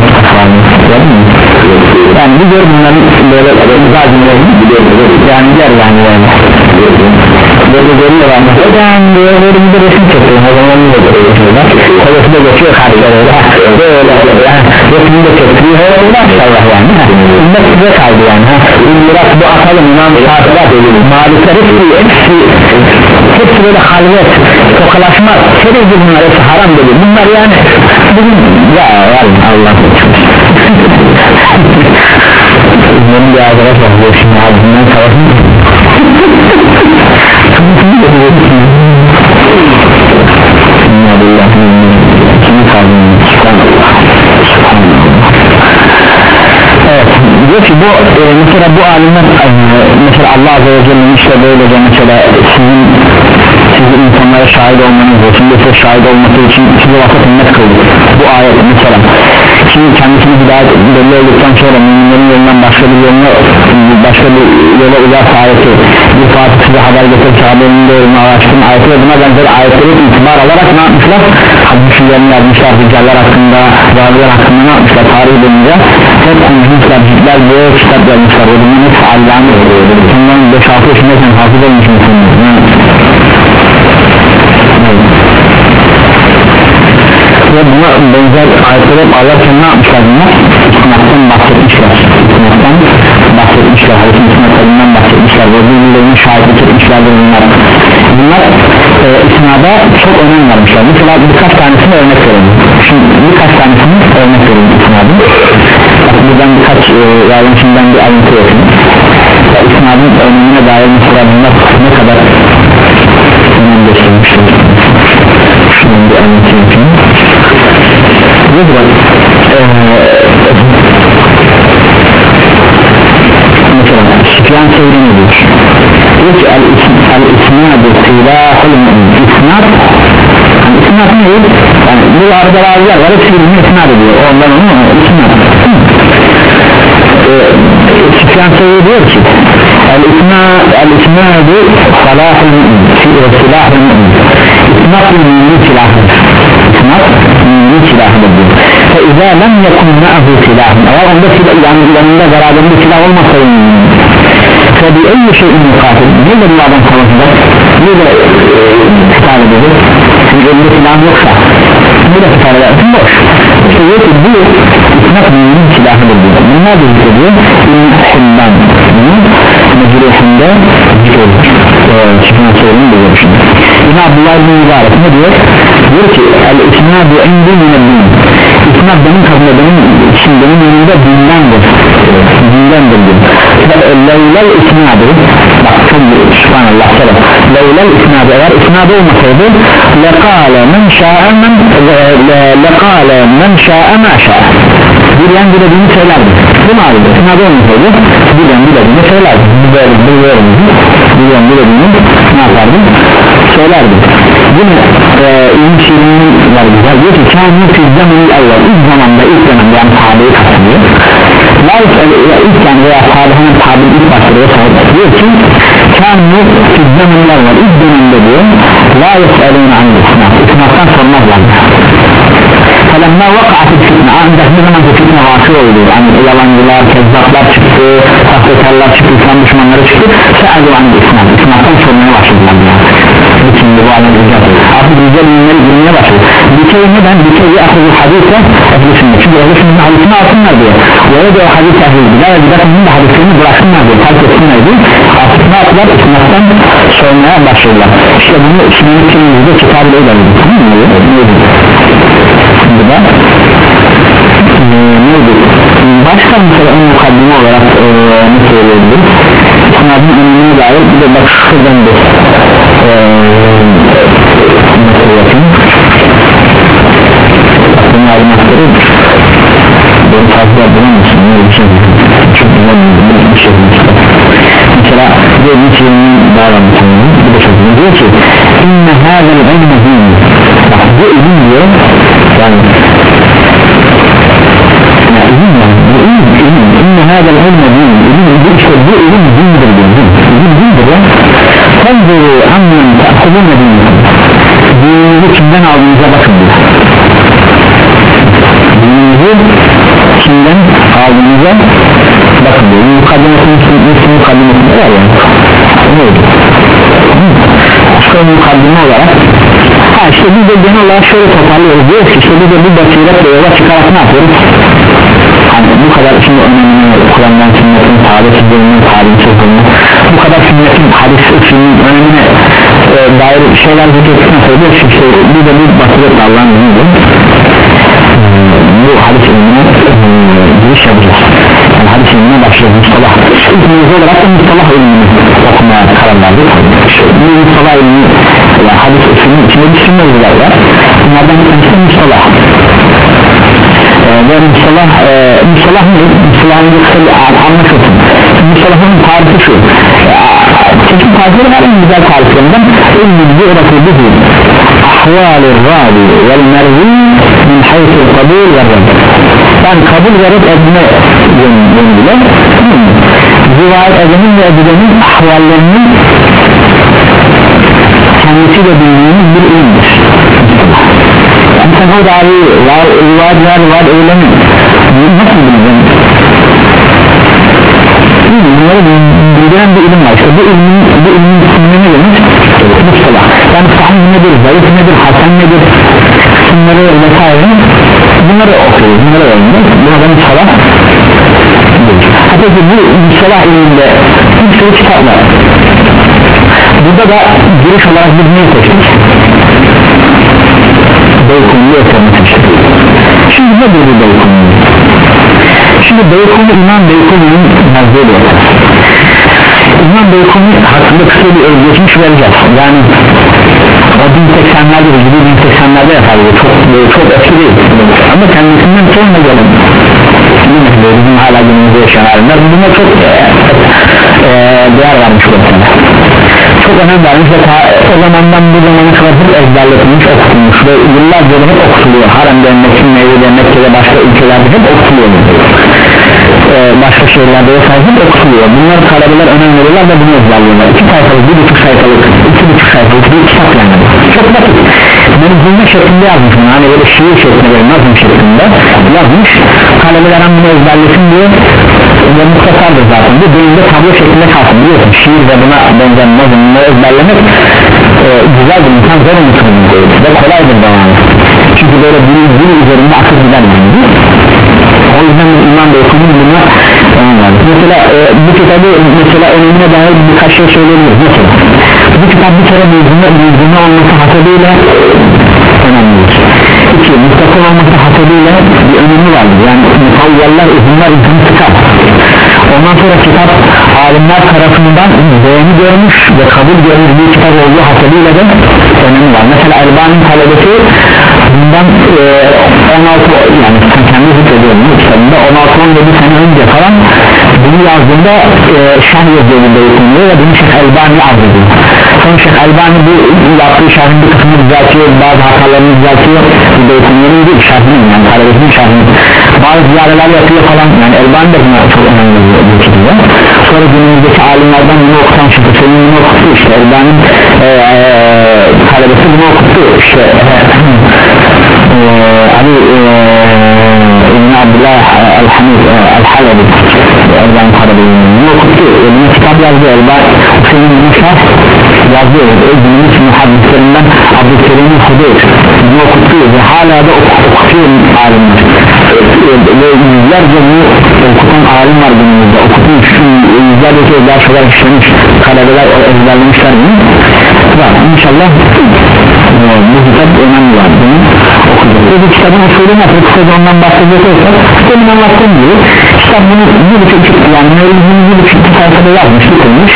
yani bir gör bunların böyle zalimlerini yani gel yani yani böyle görüyor anlatırken böyle böyle bir de resim çekiyor o zaman ne oluyor kolası da geçiyor karşıya böyle resmi de çekiyor maşallah yani ümmet size kaldı yani ümmet bu atalım imam saatler malikler hepsi hepsi hepsi böyle halvet tokalaşma sebebi bunlar hepsi haram dedi bunlar yani bugün ya var Allah benim bir arkadaş var bu şimdi ağzından savaşın evet diyor ki bu e, mesela bu alimler e, mesela Allah Azze ve Celle'nin işte böylece mesela sizin sizi insanlara şahit olmanız için de size şahit olması için size vakit ümmet kıldı bu ayet mesela şimdi kendisini hidayet belli olduktan sonra müminlerin yolundan başka bir yoluna başka bir yola uyarsa ayeti bir fatih size haber getirip sahabenin doğrunu araştırma ayeti ve buna benzer ayetleri itibar alarak ne yapmışlar? Hadislerini yazmışlar hicrler hakkında vahiler hakkında ne yapmışlar? Tarih boyunca hep anlamışlar ciddiler böyle kitap yazmışlar ve bunun hepsi Allah'ın bundan beş altı yaşındayken hafız olmuş musunuz? ve buna benzer ayetleri Allah'tan ne yapmışlar bunlar? İstinattan bahsetmişler İstinattan bahsetmişler hadisin istinatlarından bahsetmişler ve birbirlerine şahitlik etmişlerdir bunlar bunlar e, istinada çok önem vermişler mesela birkaç tanesini örnek verelim şimdi birkaç tanesini örnek verelim istinadın bak buradan birkaç e, yardımcımdan bir alıntı yapayım istinadın önemine dair mesela bunlar ne kadar önem göstermişler şunun bir alıntı yapayım diyor ki bak ee, mesela Süfyan Sevri ne diyor diyor ki el-isnadu silahul mu'min isnad yani isnad ne değil yani bu arada bazılar var hepsi birbirine isnad ediyor ondan onu isnad Süfyan Sevri diyor ki el-isnadu salahul mu'min silahul mu'min isnad mümin silahı isnad mümin silahı diyor ve izâ lem yekun ma'hu silahı eğer onda silah yani yanında beraberinde silah olmasa ve bir en şey mukatil neyle bu adam savaşacak neyle kıtal edecek çünkü elinde silah yoksa neyle kıtal edersin boş işte diyor ki bu isnad mümin silahıdır diyor bunlar da zikrediyor İn-Himban mecruhunda zikrediyor çıkmak sorunun da görüşünde yine Abdullah bin Mübarek ne diyor diyor ki el-isnadu indi minel-din isnad benim kadına benim için benim yanımda dindendir dindendir diyor ve leylel isnadı bak çok subhanallah selam leylel isnadı eğer isnadı olmasaydı lekale men şa'e men lekale men şa'e ma şa'e dileyen dilediğini söylerdi bu mu abi isnadı olmasaydı dileyen dilediğini söylerdi böyle böyle dileyen dilediğini ne yapardı söylerdi yine e, İlmi Şirin'in var güzel diyor ki kâni fi zamanı evvel ilk zamanda ilk dönemde yani sahabeyi kastediyor ilk yani veya sahabenin tabi ilk başlıyor diyor ki kâni fi zamanı evvel ilk dönemde diyor la yes'elûne anil isnaf isnaftan sormazlar فَلَمَّا وَقَعَتِ الْفِتْنَةِ ancak ne zaman bu fitne vakı oluyor yani yalancılar, kezzaplar çıktı sahtekarlar çıktı, İslam düşmanları çıktı se'elû anil isnaf isnaftan sormaya başladılar yani bütün bu alem icaz artık güzel ünleri girmeye başladı dikey neden? dikey akıllı hadise ehli sünnet çünkü ehli sünnet hadisini alsınlar diyor öyle de o hadis ehli bilaya giderken de hadislerini bıraksınlar diyor fark etsinler diyor artık ne yaptılar? isnaftan sormaya başladılar işte bunu sünnet kimliğinde kitabı öyle dedi tamam mı? neydi? şimdi de ee, neydi? başka mesela en mukaddime olarak ee, ne söyleyebiliriz? isnadın önemine dair bir de bak şuradan bir nasıl yapayım aklımı ayrımakları böyle fazla bulamıyorsun öyle bir şey çok güzel bir şey mesela diyor Nietzsche'nin bağlantısını bir de çok güzel diyor ki inne hâzel ilme din bak bu ilim diyor yani ya ilim yani bu ilim ilim inne hâzel ilme din ilim işte bu ilim dindir diyor ilim dindir ya فَنْزُرُوا عَمَّنْ تَأْخُذُونَ دِينِكُمْ dininizi kimden aldığınıza bakın diyor dininizi kimden aldığınıza bakın diyor mukaddimesinin mukaddimesinde var yani neydi? başka mukaddime olarak ha işte biz de genel olarak şöyle toparlıyoruz diyoruz ki işte biz de bu basiretle yola çıkarak ne yapıyoruz? hani bu kadar şimdi önemli Kur'an'dan sünnetin tarihi bölümünün tarihi sözünün bu kadar sünnetin hadis usulünün önemine e, dair şeyler zikrettikten sonra diyor ki işte bir de bir basiretle Allah'ın izniyle bu hadis ilmine e, giriş yapacağız yani hadis ilmine başlayacağız mustalah ilk mevzu olarak da mustalah ilmini okumaya karar verdik bu mustalah ilmini yani hadis usulünün içinde bir sürü mevzular var bunlardan bir tanesi mustalah ve mustalah e, mustalah ne? mustalahın bir kısa anlaşılsın mustalahın tarifi şu çekim tarifleri var en güzel tariflerinden ilmi bi'rati bihi ahvalur ravi vel mervi min haythul kabul ve redd yani kabul ve redd edme yönüyle rivayet edenin ve edilenin ahvallerinin kendisiyle bildiğimiz bir ilimdir yani sen o dahi rivayet var var öyle mi? nasıl bileceğim? bunları bildiren bir ilim var işte bu ilmin bu ilmin ismine ne demek? mustalah yani sahih nedir, zayıf nedir, hasen nedir bunları vesaire bunları okuyoruz bunları öğreniyoruz buna da mustalah hatta ki bu mustalah ilminde bir sürü kitap var burada da giriş olarak bir neyi seçtik? Beykunlu'yu okumak seçtik şimdi ne dedi Beykunlu? şimdi Beykunlu İmam Beykunlu'nun yazdığı bir eser İmam Beykunlu hakkında kısa bir özgeçmiş vereceğiz yani o bin seksenlerde bin seksenlerde yapalım çok, çok eski değil ama kendisinden sonra gelen bizim hala günümüzde yaşayanlar buna çok e, e, değer vermiş bu sene çok önem vermiş ve ta, o zamandan bu zamana kadar hep ezberletilmiş okutulmuş ve yıllarca hep okutuluyor Harem'de, Mekke'de, Mevli'de, Mekke'de başka ülkelerde hep okutuluyor ee, başka şehirlerde vesaire hep okutuluyor bunları talebeler önem veriyorlar ve bunu ezberliyorlar iki sayfalık, bir buçuk sayfalık iki buçuk sayfalık bir kitap yani çok basit menzulme şeklinde yazmış bunu hani böyle şiir şeklinde böyle nazım şeklinde yazmış talebeler hem bunu ezberlesin diye ve muhtasardır zaten bu bölümde tablo şeklinde kalsın biliyorsun şiir ve buna benzer nazımları ezberlemek e, güzel bir insan zor unutulmuş ve kolaydır da yani çünkü böyle bir dil üzerinde akıl gider yani o yüzden İmam Beykun'un buna önemli mesela e, bu kitabı mesela önemine dair birkaç şey söyleyebiliriz mesela bu kitap bir kere mevzuna olması hasebiyle önemlidir iki muhtasar olması hasebiyle bir önemi vardır yani mutavvallar uzunlar insanı sıkar ondan sonra kitap alimler tarafından beğeni görmüş ve kabul görmüş bir kitap olduğu hasebiyle de önemi var. Mesela Elbani'nin talebesi bundan e, on altı yani kendi zikrediyorum bu kitabında on altı on yedi sene önce falan bunu yazdığında e, şerh yazıyordu beykunluyor ve bunu Şeyh Elbani arz ediyor. Sonra Şeyh Elbani bu yaptığı şerhin bir kısmını düzeltiyor, bazı hatalarını düzeltiyor, bu beykunluğun değil şerhinin yani talebesinin şerhinin bazı ziyareler yapıyor falan, yani Elbani de buna çok önemli bir şekilde. Sonra günümüzdeki alimlerden bunu okutan Şeyh Hüseyin bunu okuttu, işte Elbani'nin e, e, talebesi bunu okuttu, işte e, Ali e, İbn Abdullah El-Hamid El-Halebi Elbani Karabi'nin bunu okuttu, bunu kitap yazdı Elbani Hüseyin bunu şerh yazıyor, günümüz muhaddistlerinden Abdülkerim'in Hudeyr bunu okuttu ve hala da okutuyor alimler ve yüzlerce bunu okutan alim var günümüzde, okutmuş yüzlerce kez ders olarak işlemiş talebeler ezberlemişler bunu var. İnşallah bu kitap önemli var, bunu okuyacağız. Bu kitabın usulü nasıl, kısaca ondan bahsedecek olsak kitabın anlattığım gibi kitap bunu bir buçuk yani mevzunu bir buçuk sayfada yazmış, bitirmiş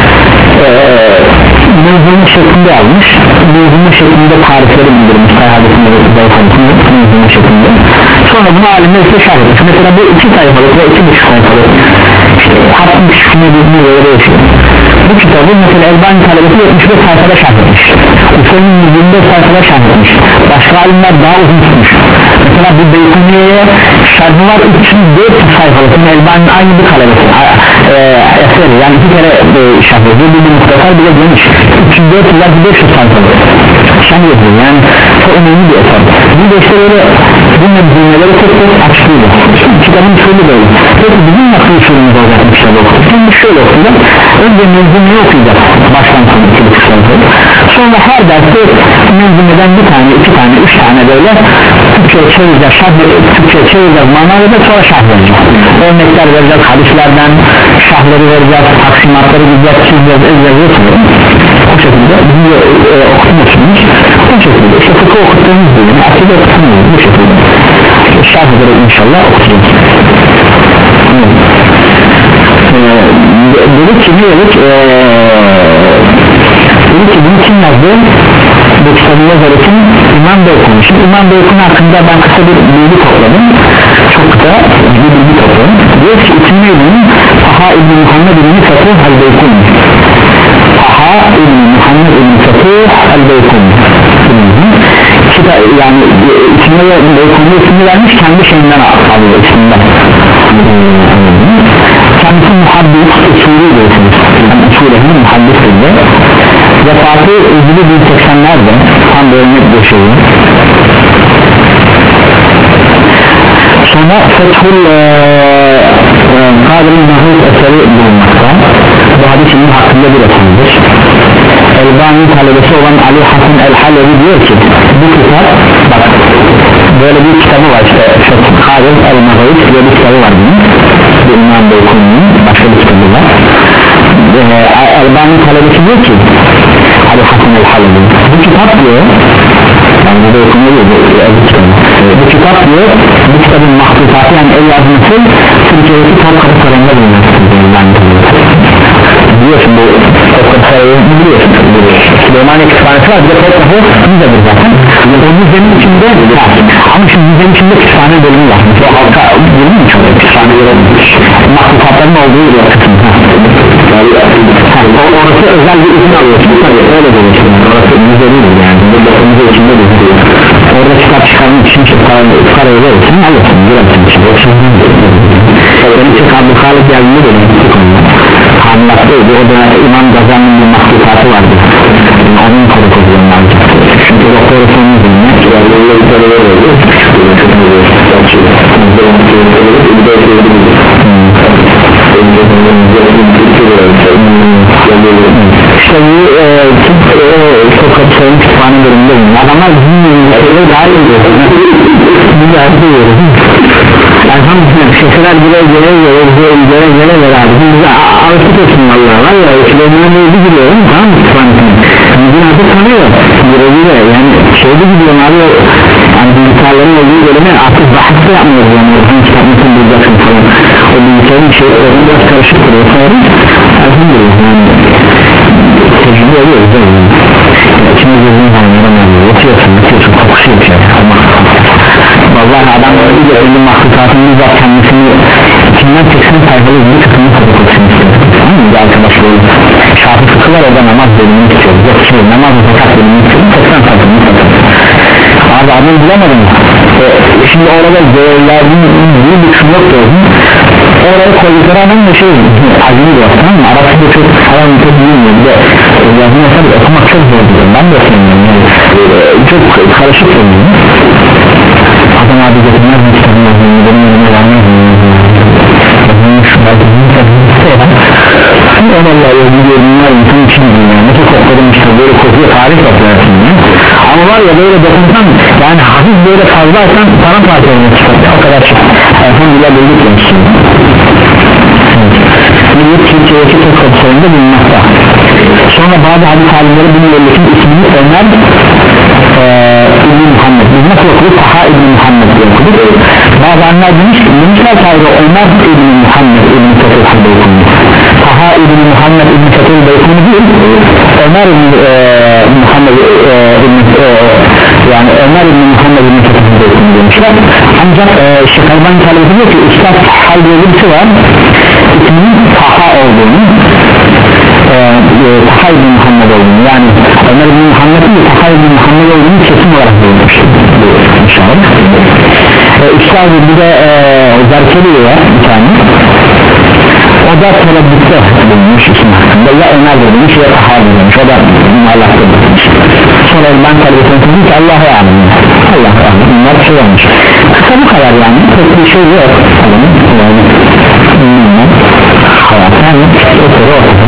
mevzunun şeklinde yazmış, mevzunun şeklinde tarifleri bildirmiş, sayhadesinde ve mevzunun şeklinde. Sonra bunu alimler ise şerh etmiş. Mesela bu iki sayfalık ve iki buçuk sayfalık işte hatta şunu bildiğine göre değişiyor. Bu kitabı mesela Elbani talebesi yetmiş beş sayfada şerh etmiş, Usul'ün yirmi beş sayfada şerh etmiş, başka alimler daha uzun tutmuş. Mesela bu Beykuniye'ye şerhi var üç yüz dört sayfalık, Elbani'nin aynı bir talebesi e, eseri yani iki kere e, şerh ediyor, bir bir muhtasar bile geniş üç yüz dört ila beş yüz sayfalık şerh ediyor, yani çok önemli bir eser. Bu da işte böyle bu mevzuları tek tek açıklıyor, kitabın şöyle böyle. Peki bizim nasıl usulümüz olacak bir şey okuyacak? Şimdi şöyle okuyacak, önce mevzuyu okuyacak baştan sona iki buçuk sayfalık, sonra her derste mevzumeden bir tane, iki tane, üç tane böyle Türkçe'ye çevireceğiz, Türkçe'ye çevireceğiz, manayı da sonra şerh vereceğiz, örnekler vereceğiz, hadislerden şerhleri vereceğiz, taksimatları güzel çizeceğiz, ezeceğiz, o şekilde bizim de e, okutmuyorsunuz, o şekilde işte fıkıh okuttuğumuz gibi, akide okuttuğumuz bu şekilde şerh ederek inşallah okutacağız. Dedik ki ne dedik ee, dedik ki bunu kim yazdı? Bu kitabı yazarı kim? İmam Beykun. Şimdi İmam Beykun hakkında ben kısa bir bilgi topladım, çok kısa bir bilgi topladım. Diyor ki isimli ilmin Taha İbni Muhammed İbni Fatuh El-Beykun, Taha İbni Muhammed İbni Fatuh El-Beykun yani isimli Beykun'u ismini vermiş, kendi şeyinden alıyor isminden. Kendisi muhaddis, usulü diyorsunuz, yani usulehinin muhaddisinde vefatı yüzde bin seksenlerde tam bölmek döşeği. Sonra Fethul Kadir'in Mahmud eseri bulunmakta, bu hadis ilmi hakkında bir eserdir. Elbani talebesi olan Ali Hasan El-Halevi diyor ki bu kitap, bak böyle bir kitabı var işte Fethul Kadir El-Mahmud diye bir kitabı var bunun, bir İmam Beykun'un başka bir kitabı var. Elbani talebesi diyor ki Ali Hasan El-Halevi bu kitap diyor, yani bu Beykun'u diyor bu kitap diyor, bu kitabın mahsusatı yani el yazması Türkiye'deki Topkapı Sarayı'nda bulunmaktadır. Biliyorsun bu Topkapı Sarayı'nı biliyorsun, Süleymaniye kütüphanesi var, bir de Topkapı müzedir zaten. O müzenin içinde ama şimdi müzenin içinde kütüphane bölümü var, o halka bölümü mü çok kütüphane olmuş, mahsusatların olduğu bir kısım. Orası özel bir izin alıyorsun, öyle diyorsun, orası müze değil yani, müze içinde değil, orada kitap çıkarmak için parayı verirsin, alıyorsun, girersin için. Benim Şeyh Abdülhalik geldiğinde de bu konuda anlattıydı, o da İmam Gazan'ın bir mahsusatı vardı, onun korukulduğunu alacak. Çünkü o korusunun üzerine işte bu çok kapısayın kütüphane bölümünde adamlar bizim ülkeleri daha iyi diyor bunu da diyoruz yani tam şeyler güle güle güle güle güle güle abi bize alışık etsin valla var ya Süleyman'a neydi gidiyorum tamam mı kütüphanesine bizim artık tanıyor güle güle yani şeyde gidiyorum abi yani bilgisayarların olduğu bölüme artık bahsede yapmıyoruz yani hangi kitap nasıl bulacaksın falan o bilgisayarın şey biraz karışık duruyor sonra elhamdülillah yani tecrübe oluyoruz değil mi? İçinde gözünün hanımlarına oluyor yatıyorsun yatıyorsun kokusu yapıyor vallahi adam öyle de ölüm mahlukatın bizzat kendisini içinden seksen sayfalı bir kısmını kokusunu istiyor tamam mı? Bir arkadaş böyle şartı sıkılar orada namaz bölümünü istiyor yok şey namaz ve fakat bölümünü istiyor seksen sayfalı abi adam bulamadım e, şimdi orada görevlerinin bir bir şunluk gördüm oraya koydukları adam da şey acili var tamam mı? Arası da çok falan çok bilmiyor bir de yazını tabi okumak çok zor diyor ben de okuyamıyorum yani, e, çok karışık oluyor adam abi getirmez mi kitabın yazını benim önüme vermez mi yazını şu belki bir kitabını isteyen hani onlarla yazılı yorumlar insan için değil yani nasıl kokladım işte böyle kokuyor tarih yaparsın ya ama var ya böyle dokunsan yani hafif böyle fazlaysan sana parçalarına çıkar o kadar çok elhamdülillah bildik demişsin bir Türkiye'deki tek kapıslarında bulunmakta sonra bazı hadis alimleri bu müellekin ismini Ömer İbn Muhammed biz nasıl okuduk? Taha İbn Muhammed diye okuduk bazı anlar demiş demişler sahibi Ömer İbn Muhammed İbn Fethul Beykuni Taha İbn Muhammed İbn Fethul Beykuni değil Ömer İbn Muhammed yani Ömer İbn Muhammed İbn Fethul Beykuni demişler ancak Şekarban talep ediyor ki Üstad Hal diye birisi var isminin Taha olduğunu e, e, Taha İbn Muhammed olduğunu yani Ömer İbn Muhammed'in de Taha İbn Muhammed olduğunu kesin olarak bulmuş inşallah e, Üstad bir de e, Zerkeli var bir tane o da tereddütte bulmuş isim hakkında ya Ömer demiş ya Taha demiş o da Allah'ta bulmuş sonra ben talebesini dedim ki Allah'a emanet Allah'a emanet bunlar şey olmuş kısa bu kadar yani pek bir şey yok yani hayat yani otur otur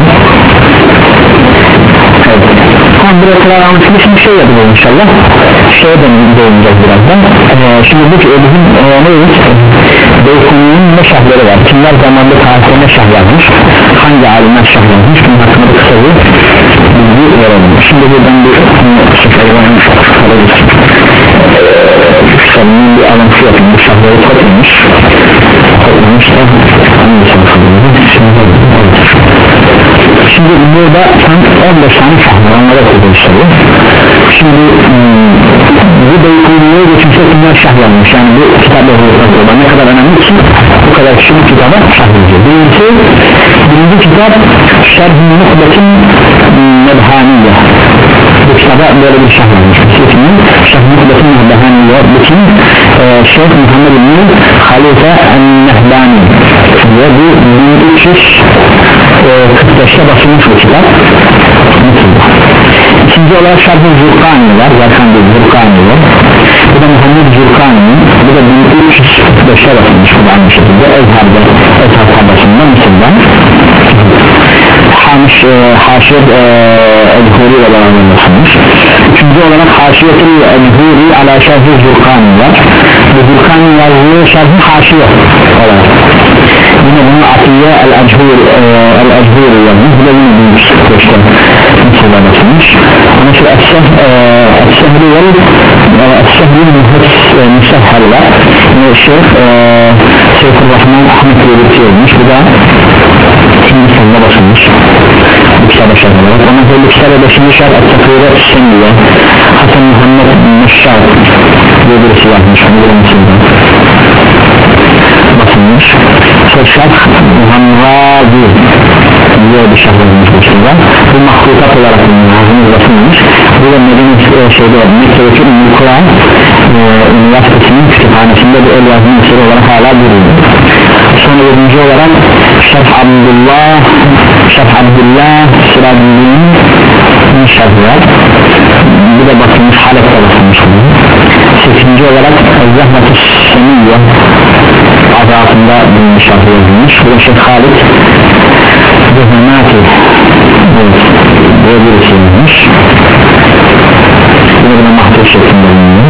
evet tam bir okula anlatılmış şimdi şey yapacağız inşallah şeye değineceğiz birazdan ee, şimdi bu bizim e, neymiş Beykuni'nin ne şahları var kimler zamanda tarihlerine şah yazmış hangi alimler şah yazmış bunun hakkında da kısa bir bilgi verelim şimdi buradan bir şekerlerini alırız şahının bir alıntı yapın bu şahları toplamış toplamış da hangi şahları şimdi şimdi burada tam on beş tane şahlar onlara okuyacağız işte şimdi hmm, bu Beykuni'ye geçmişte kimler şah yazmış yani bu kitapla okuyacağız ne kadar önemli ki bu kadar kişi bu kitaba şah yazıyor birincisi birinci kitap Şerh-i Muhbet'in Medhaniye bu kitaba böyle bir şah yazmış isminin Şerh-i Muhbet'in Medhaniye bu kim e, Şeyh Muhammed İbni Halife El-Nehlani ve bu bin üç yüz kırk beşte basılmış bu kitap ikinci olarak Şerh-i Zurkani var Zarkan değil Zurkani var bu da Muhammed Zurkani'nin bu da bin üç yüz kırk beşte basılmış bu da aynı şekilde Ezhar'da Ezhar tabasında Mısır'dan Hamiş e, Haşiyet e, El-Huri ile beraber basılmış üçüncü olarak Haşiyet El-Huri ala Şerh-i Zurkani var bu Zurkani yazdığı Şerh-i Haşiyet olarak yine bunu Atiye El-Echuri El-Echuri yazmış bu da yine bin üç yüz kırk beşte Mısır'da basılmış ama şu Es-Sehri vel Es-Sehri Müsehhel var Şeyh Seyfurrahman Ahmet diye bir şey olmuş bu da Hindistan'da basılmış bu kitaba şerh olarak ama böyle kitaba beşinci şerh Et-Tefire Sünniye Hasan Muhammed Meşşar diye birisi yazmış bu da Mısır'da basılmış Şerh Muhamrazi diye bir şerh yazmış bu kitaba bu mahlukat olarak basılmış bu da Medine şeyde Mekke'deki Mukra Üniversitesi'nin kütüphanesinde bir el yazma eseri olarak hala duruyor sonra yedinci olarak Şerh Abdullah Şerh Abdullah Sirabdül'ün şerhi var bu da basılmış Halep'te basılmış sekizinci olarak Zahmet-i Semiyye adı altında bir şerhi yazılmış bu da Şeyh Halid Zehnemati böyle bir şey yazmış yine buna mahdur şeklinde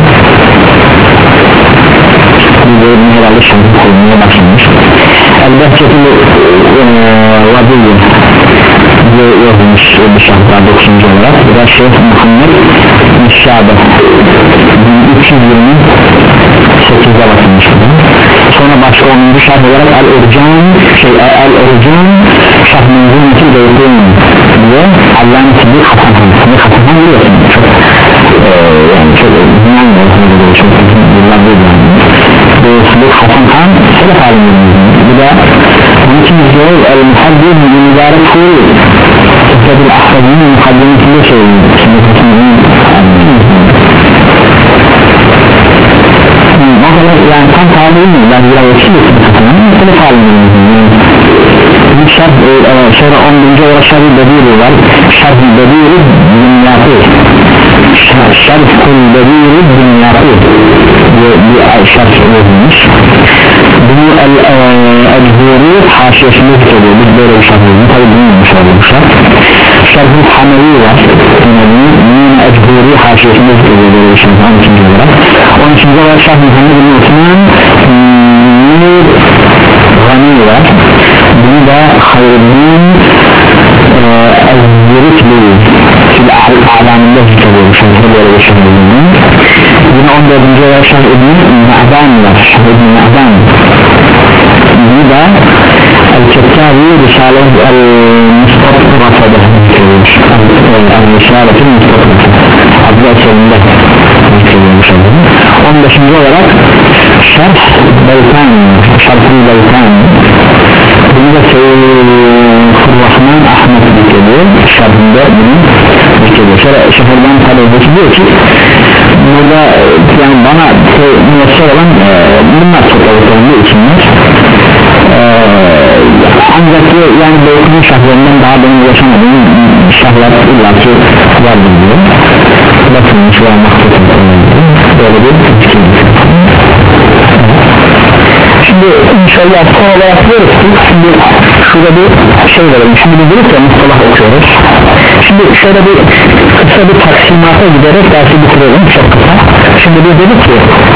bu bölümün herhalde şerhi koymaya başlamış El-Behçetil Vadiyye diye yazılmış bir şahlar dokuzuncu olarak bu da Şeyh Muhammed Nişşabe bin üç yüz yirmi sekizde basılmış sonra başka onuncu şart olarak el-Urcan şey el-Urcan şart mevzuneti değildiğin diye Allah'ın Siddiq Hasan Han Siddiq Hasan Han biliyorsun çok ee, yani çok dünyanın olsun çok yıllar değil yani bu Siddiq Hasan Han selef alimlerinin bu da onun için izliyoruz el-Muhaddin mübarek kuru Siddiq Ahmet'in muhaddimesinde söylüyor Siddiq Hasan Han'ın yani tam tabi'in mi? Ben biraz yaşıyor selef alimlerinin bir şart e, sonra on bininci olarak şart-ı bediri var şart-ı bediri dünyatı şart-ı bediri dünyatı bir, bir şart olmuş bunu el-Ecburi haşiyesinde tutuyor biz böyle bir şart olmuş tabi bilmiyormuş bu şart şart-ı Hamevi var bunun Ecburi haşiyesinde tutuyor böyle bir şart on üçüncü olarak on üçüncü olarak şart-ı Muhammed bin Osman Nur Gani var bunu da Hayruddin el-Zirikli alamında tutuyor şartı böyle bir şart olmuş yine on dördüncü olarak şart İbn-i Ma'dan var İbn-i Ma'dan bunu da El-Kettavi Risale el-Mustatrafa'da El-Risale'tin Mustatrafa adlı eserinde on beşinci olarak Şarh Beytan Şarh-ı Beytan bunu da Seyyid-i Ahmet dikeliyor şarhında bunu dikeliyor şöyle şefirden talebesi diyor ki burada yani bana müessir olan e, bunlar topladıklarında isimler e, ancak yani Beytan'ın şarhlarından daha benim yaşamadığım şarhlar illaki vardır diyor bakılmış ve mahsusunda böyle bir fikir şimdi inşallah son olarak diyoruz ki şimdi şurada bir şey verelim şimdi biz diyoruz ya mustalah okuyoruz şimdi şöyle bir kısa bir taksimata giderek dersi bitirelim çok kısa şimdi biz dedik ki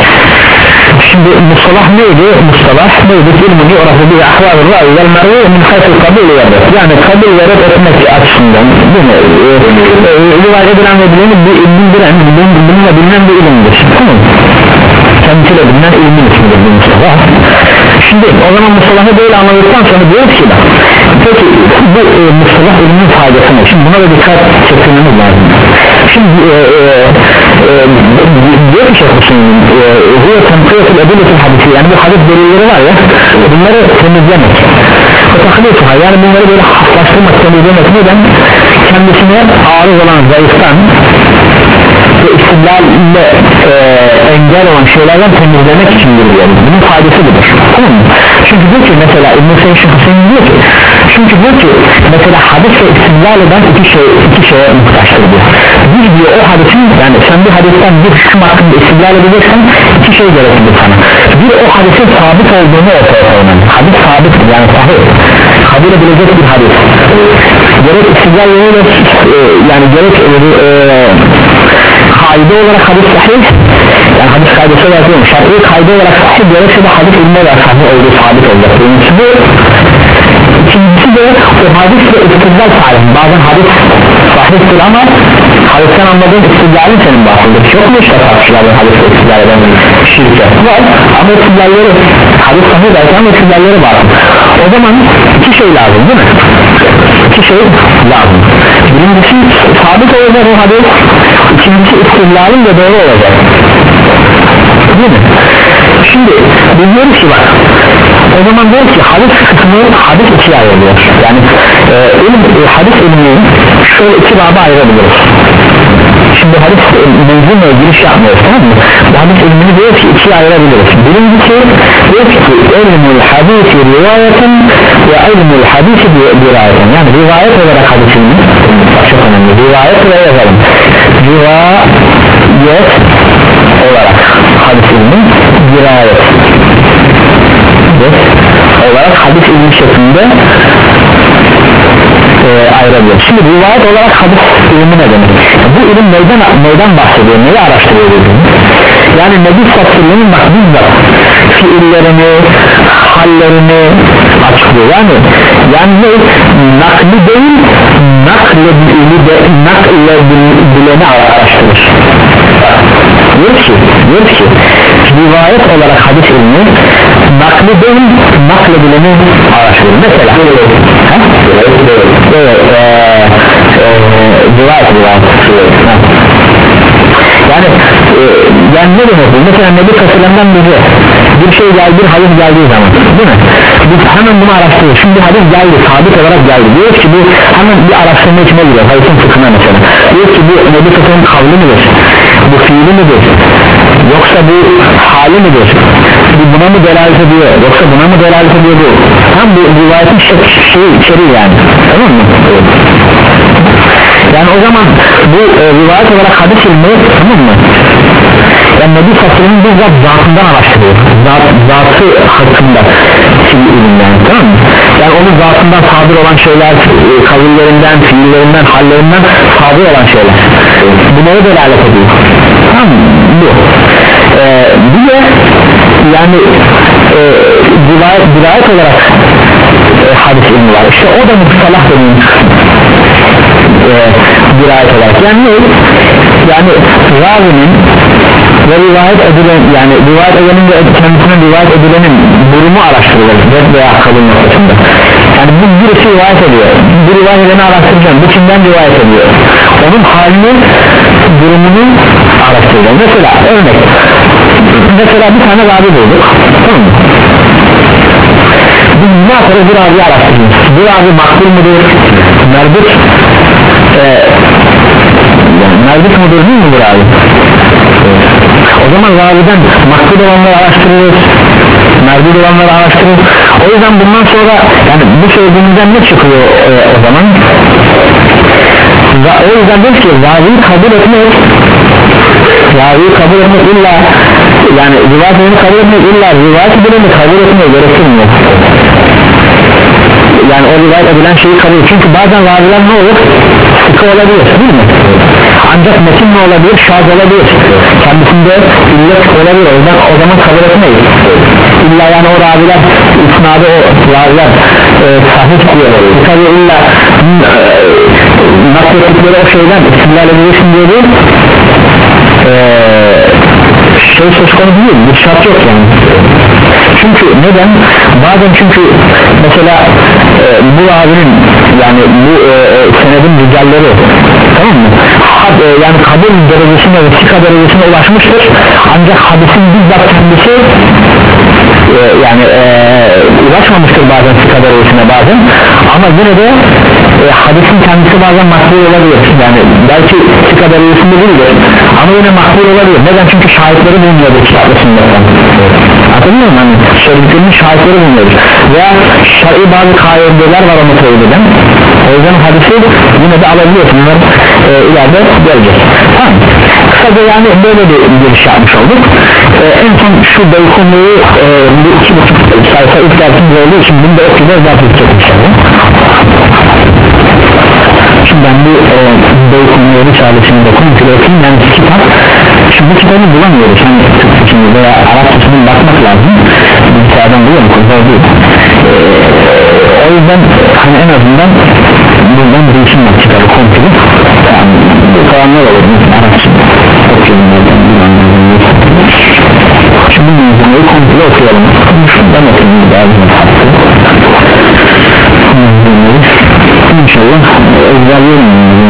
şimdi mustalah neydi mustalah neydi ilmini orası bir ahval-ı ra'y vel mervi min hayfı kabul verir yani kabul verip etmek açısından değil mi rivayet edilen ve bilinen bildiren bununla bilinen bir ilimdir tamam kendisiyle bilinen ilmin ismidir bu mustalah şimdi o zaman mustalahı böyle anladıktan sonra diyoruz ki bak peki bu e, mustalah ilmin faydası ne şimdi buna da dikkat çekmemiz lazım şimdi e, e, diyor ki Şeyh Hüseyin bu temkiyetul ediletul hadisi yani bu hadis delilleri var ya bunları temizlemek o taklifuha yani bunları böyle haflaştırmak temizlemek neden kendisine arız olan zayıftan ve istidlalle e, engel olan şeylerden temizlemek için diyoruz bunun faydası budur tamam mı? Çünkü diyor ki mesela İbn-i Hüseyin diyor ki çünkü diyor ki mesela hadis ve istidlal eden iki, şey, iki şeye muhtaçtır diyor bir diyor o hadisin yani sen bir hadisten bir hüküm hakkında istidlal edeceksen iki şey gereklidir sana bir o hadisin sabit olduğunu ortaya koyman hadis sabittir yani sahih kabul edilecek bir hadis gerek istidlal yoluyla e, yani gerek e, e, kaide olarak hadis sahih yani hadis kaidesi olarak değil şartlı kaide olarak sahih gerekse de hadis ilmi olarak sahih olduğu sabit olacak birincisi bu ikincisi de o hadis ve istidlal sahih bazen hadis sahihtir ama hadisten anladığın istidlalin senin bahsediyor çok mu işte tartışılardan hadis ve istidlal eden şirket var ama istidlalleri hadis sahih derken ama istidlalleri bahsediyor o zaman iki şey lazım değil mi? iki şey lazım birincisi sabit olacak o hadis ikincisi istidlalin de doğru olacak değil mi? Şimdi biz diyoruz ki bak o zaman diyoruz ki hadis kısmı hadis ikiye ayrılıyor yani e, ilim, e, hadis ilmini şöyle iki baba ayırabiliriz şimdi hadis mevzumla giriş yapmıyoruz tamam mı? Bu hadis ilmini diyoruz ki ikiye ayırabiliriz birincisi diyoruz ki ilmul hadisi rivayetin ve ilmul hadisi rivayetin yani rivayet olarak hadis ilmi çok önemli rivayet olarak yazalım rivayet olarak hadis ilmi rivayet olarak hadis ilmi şeklinde e, ayırabilir. Şimdi rivayet olarak hadis ilmi ne demek? Bu ilim neyden, neyden bahsediyor? Neyi araştırıyor dediğini? Yani Nebi Sallallahu bak bizzat fiillerini, hallerini açıklıyor. Yani yani ne? Nakli değil, nakle bileni araştırır. Diyor ki, diyor ki rivayet olarak hadis ilmi nakli değil nakledileni araştırır. Mesela evet rivayet rivayet yani e, yani ne demek bu? Mesela Nebi Sallallahu bize bir şey geldi, bir hadis geldiği zaman değil mi? Biz hemen bunu araştırıyoruz. Şimdi hadis geldi, sabit olarak geldi. Diyoruz ki bu hemen bir araştırma içine giriyor. Hadisin fıkhına mesela. Diyoruz ki bu Nebi Sallallah'ın kavli midir? Bu fiili midir? Yoksa bu hali midir? Bu buna mı delalet ediyor? Yoksa buna mı delalet ediyor bu? Tam bu rivayetin şey, şey içeriği yani. Tamam mı? Yani o zaman bu e, rivayet olarak hadis ilmi, tamam mı? Yani Nebi Sallallahu bizzat zatından araştırıyor. Zat, zatı hakkında ilim yani, tamam mı? Yani onun zatından sadır olan şeyler, e, kavillerinden, fiillerinden, hallerinden sadır olan şeyler. Bunları delalet ediyor. Tamam mı? Bu. E, bir de yani e, rivayet, rivayet olarak e, hadis ilmi var. İşte o da mustalah deniyor. Dirayet olarak yani ne? Yani ravinin ve rivayet edilen yani rivayet edenin ve kendisine rivayet edilenin durumu araştırılır veya kabul noktasında. Yani bu birisi rivayet ediyor, bu rivayet edeni araştıracağım, bu kimden rivayet ediyor, onun halini, durumunu araştıracağım. Mesela örnek, mesela bir tane ravi bulduk, tamam mı? Biz ne yaparız, bir ravi araştırıyoruz. Bu ravi makbul mudur, merbut Ee, yani merbut mudur değil midir abi? O zaman raviden makbul olanları araştırıyoruz, merbut olanları araştırıyoruz. O yüzden bundan sonra yani bu söylediğimizden ne çıkıyor e, o zaman? O yüzden diyoruz ki raviyi kabul etmek, raviyi kabul etmek illa yani rivayetini kabul etmek illa rivayet edileni kabul etmeye gerektirmiyor. Yani o rivayet edilen şeyi kabul ediyor. Çünkü bazen raviler ne olur? Sıkı olabilir değil mi? Ancak metin ne olabilir? Şaz olabilir. Kendisinde illet olabilir. O yüzden o zaman kabul etmeyiz. İlla yani o raviler isnadı o raviler e, sahih diyor. Tabi illa e, naklettikleri o şeyden istilal edilirsin diye değil e, şey söz konusu değil. Bir şart yok yani. Çünkü neden? Bazen çünkü mesela e, bu ravinin yani bu e, senedin ricalleri, tamam mı? Had, e, yani kabul derecesine ve sika derecesine ulaşmıştır. Ancak hadisin bizzat kendisi e, yani e, ulaşmamıştır bazen sika derecesine bazen. Ama yine de e, hadisin kendisi bazen makbul olabilir. Yani belki sika derecesinde değildir. Ama yine makbul olabilir. Neden? Çünkü şahitleri bulunuyor bu kitaplı sünnetten. Hatırlıyor musun? Hani söylediklerinin şahitleri bulunuyor. Veya şer'i bazı kaideler var onu söyleden. O yüzden hadisi yine de alabiliyorsun. Bunlar e, ileride gelecek. Tamam. Kısaca yani böyle bir giriş yapmış olduk. E, en son şu Beykonu'yu e, bu iki buçuk sayfa ilk dersimiz olduğu için bunu da okuyacağız. Daha tutacak inşallah. Şimdi ben bu e, Beykonu'yu Risalesi'ni de komple okuyayım. Yani kitap şimdi bu kitabı bulamıyoruz hani Türkçesini veya Arapçasını bakmak lazım bilgisayardan buluyorum kızlar değil ee, o yüzden hani en azından buradan bir isim var kitabı komple yani bu kalanlar olur Arapça okuyalım şimdi bunu komple okuyalım şundan okuyalım daha bir İnşallah ezberleyelim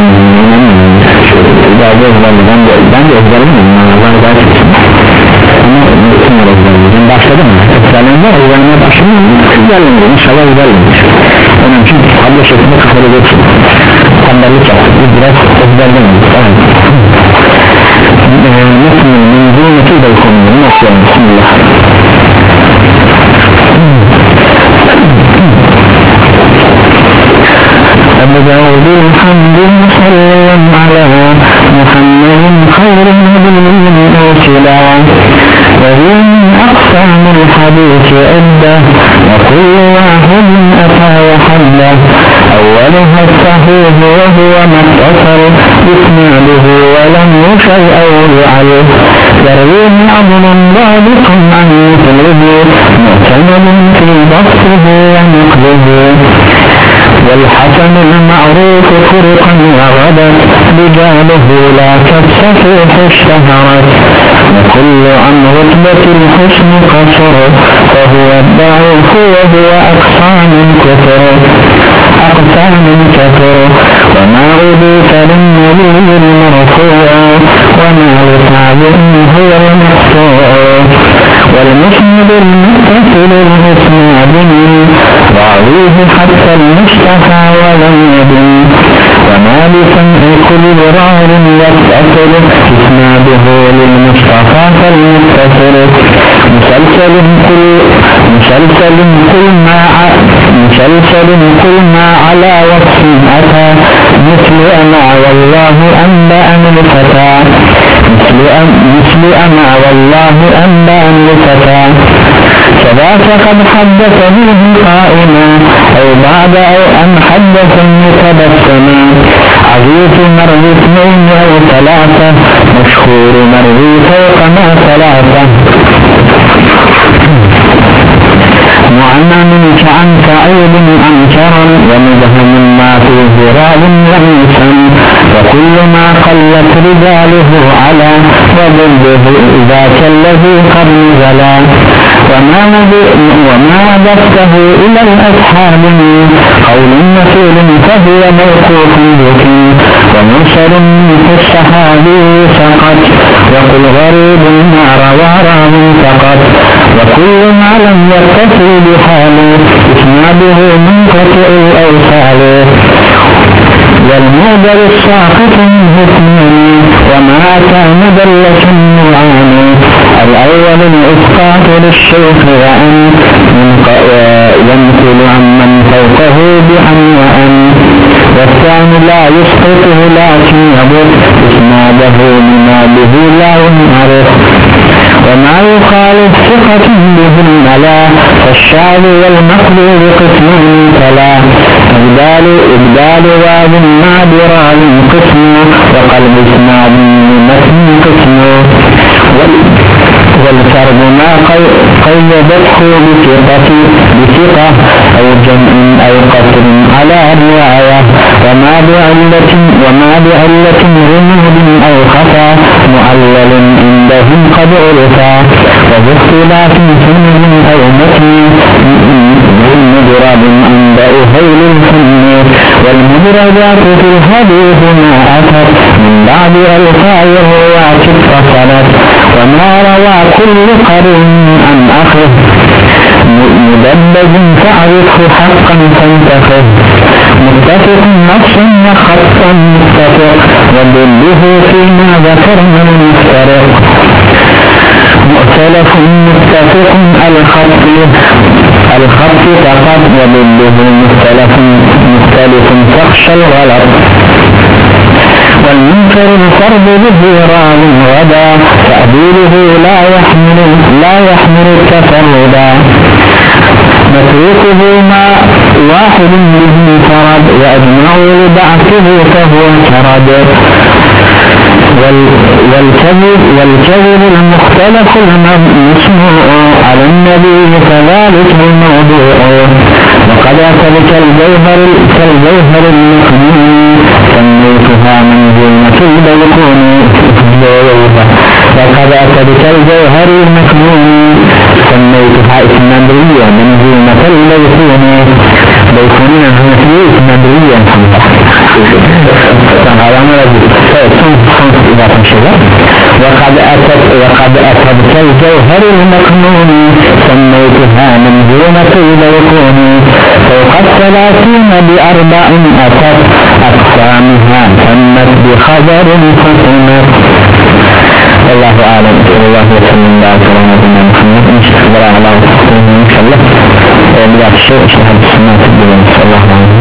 bazı ezberleyeceğim ben de ezberleyeyim ben daha çıksın ama bütün var ezberleyeceğim başladı mı? ezberleyeceğim ezberlemeye başlayayım ezberleyeceğim inşallah ezberleyeceğim onun için tablo şeklinde kafada geçsin standartlık yaptık biz biraz ezberlemeyiz tamam nasıl menzulmeti de konuyu nasıl bismillah أبدأ بالحمد صلى على محمد خير النبي أرسلا وهي من أقسام الحديث عدة وكل واحد أتى وحده أولها الصحيح وهو ما اتصل بإسناده ولم يشيء أو يعله يرويه عضل ضابط عن مثله معتمد في ضبطه ونقده والحسن المعروف فرقا وغدا رجاله لا كالصحيح اشتهرت وكل عن رتبة الحسن قصر فهو الضعيف وهو أقصى من كثر أقصى من كثر وما أضيف للنبي المرفوع وما لتعظيم هو المقطوع والمسند المتصل الإسناد راويه حتى المصطفى ولم يدن وما بسمع كل راو يتصل إسناده للمصطفى فالمتصل مسلسل كل مسلسل كل ما مسلسل كل ما على وصف أتى مثل أما والله أنبأني الفتى مثل مثل أما والله أنبأني الفتى فذاك قد حدثني قائما أو بعد أو أن حدثني تبسما عزيز مروي اثنين أو ثلاثة مشهور مروي فوق ما ثلاثة معنى كعن سعيد أنكرا ومبهم ما فيه راو لمسا وكل ما قلت رجاله على وضده ذاك الذي قد نزلا وما ضفته إلى الأصحاب من قول مثيل فهو موقوف ذكي ومرسل في الصحابي سقط وقل غريب ما روى راو فقط وكل ما لم يتصل بحاله إسناده منقطع الأوصال والمودر الساقط منه اثنين وما أتى مدلس نوعان الأول الإسقاط للشيخ وأن ينقل عمن فوقه بأن وأن والثاني لا يسقطه لكن يبط إسناده بما به لا ينعرف وما يخالف ثقة به الملا فالشاذ والمقلوب قسم فلا إبدال إبدال واو مع براء قسم وقلب اسناد متن قسم والفرد ما قيدته بثقة بثقة أو جمع أو قصر على رواية وما بعلة وما بعلة رمود أو خطأ معلل عندهم قد عرفا وباختلاف سنن أو متن مدرب عند أهيل الفن والمدرجات في الحديث ما أتت من بعد ألفاء الرواة اتصلت وما روى كل قرن عن أخذ مدبج فاعرفه حقا فانتخذ متفق نص وخطا متفق وضده فيما ذكرنا المفترق مؤتلف متفق الخط الخط فقط وضده مختلف مختلف تخشى الغلط والمنكر الفرد به راو غدا تأديله لا يحمل لا يحمل التفردا متروكه ما واحد به فرد وأجمعوا لبعثه فهو فرد والكذب والكذب المختلف المسموع على النبي كذلك الموضوع وقد أتى كالجوهر كالجوهر المكنون سميتها منزلة البلكون وقد أتى كالجوهر المكنون سميتها اسمندرية منزلة البلكون بلكون هي اسمندرية وقد أتت وقد أتت كالجوهر المكنون سميتها منزلة البلكون فوق الثلاثين بأربع أتت أقسامها تمت بخبر ختمت. والله أعلم. صلى الله وسلم على سيدنا محمد إن شاء الله على إن شاء الله بلا شيء شهادة السماء في الدنيا. الله أعلم.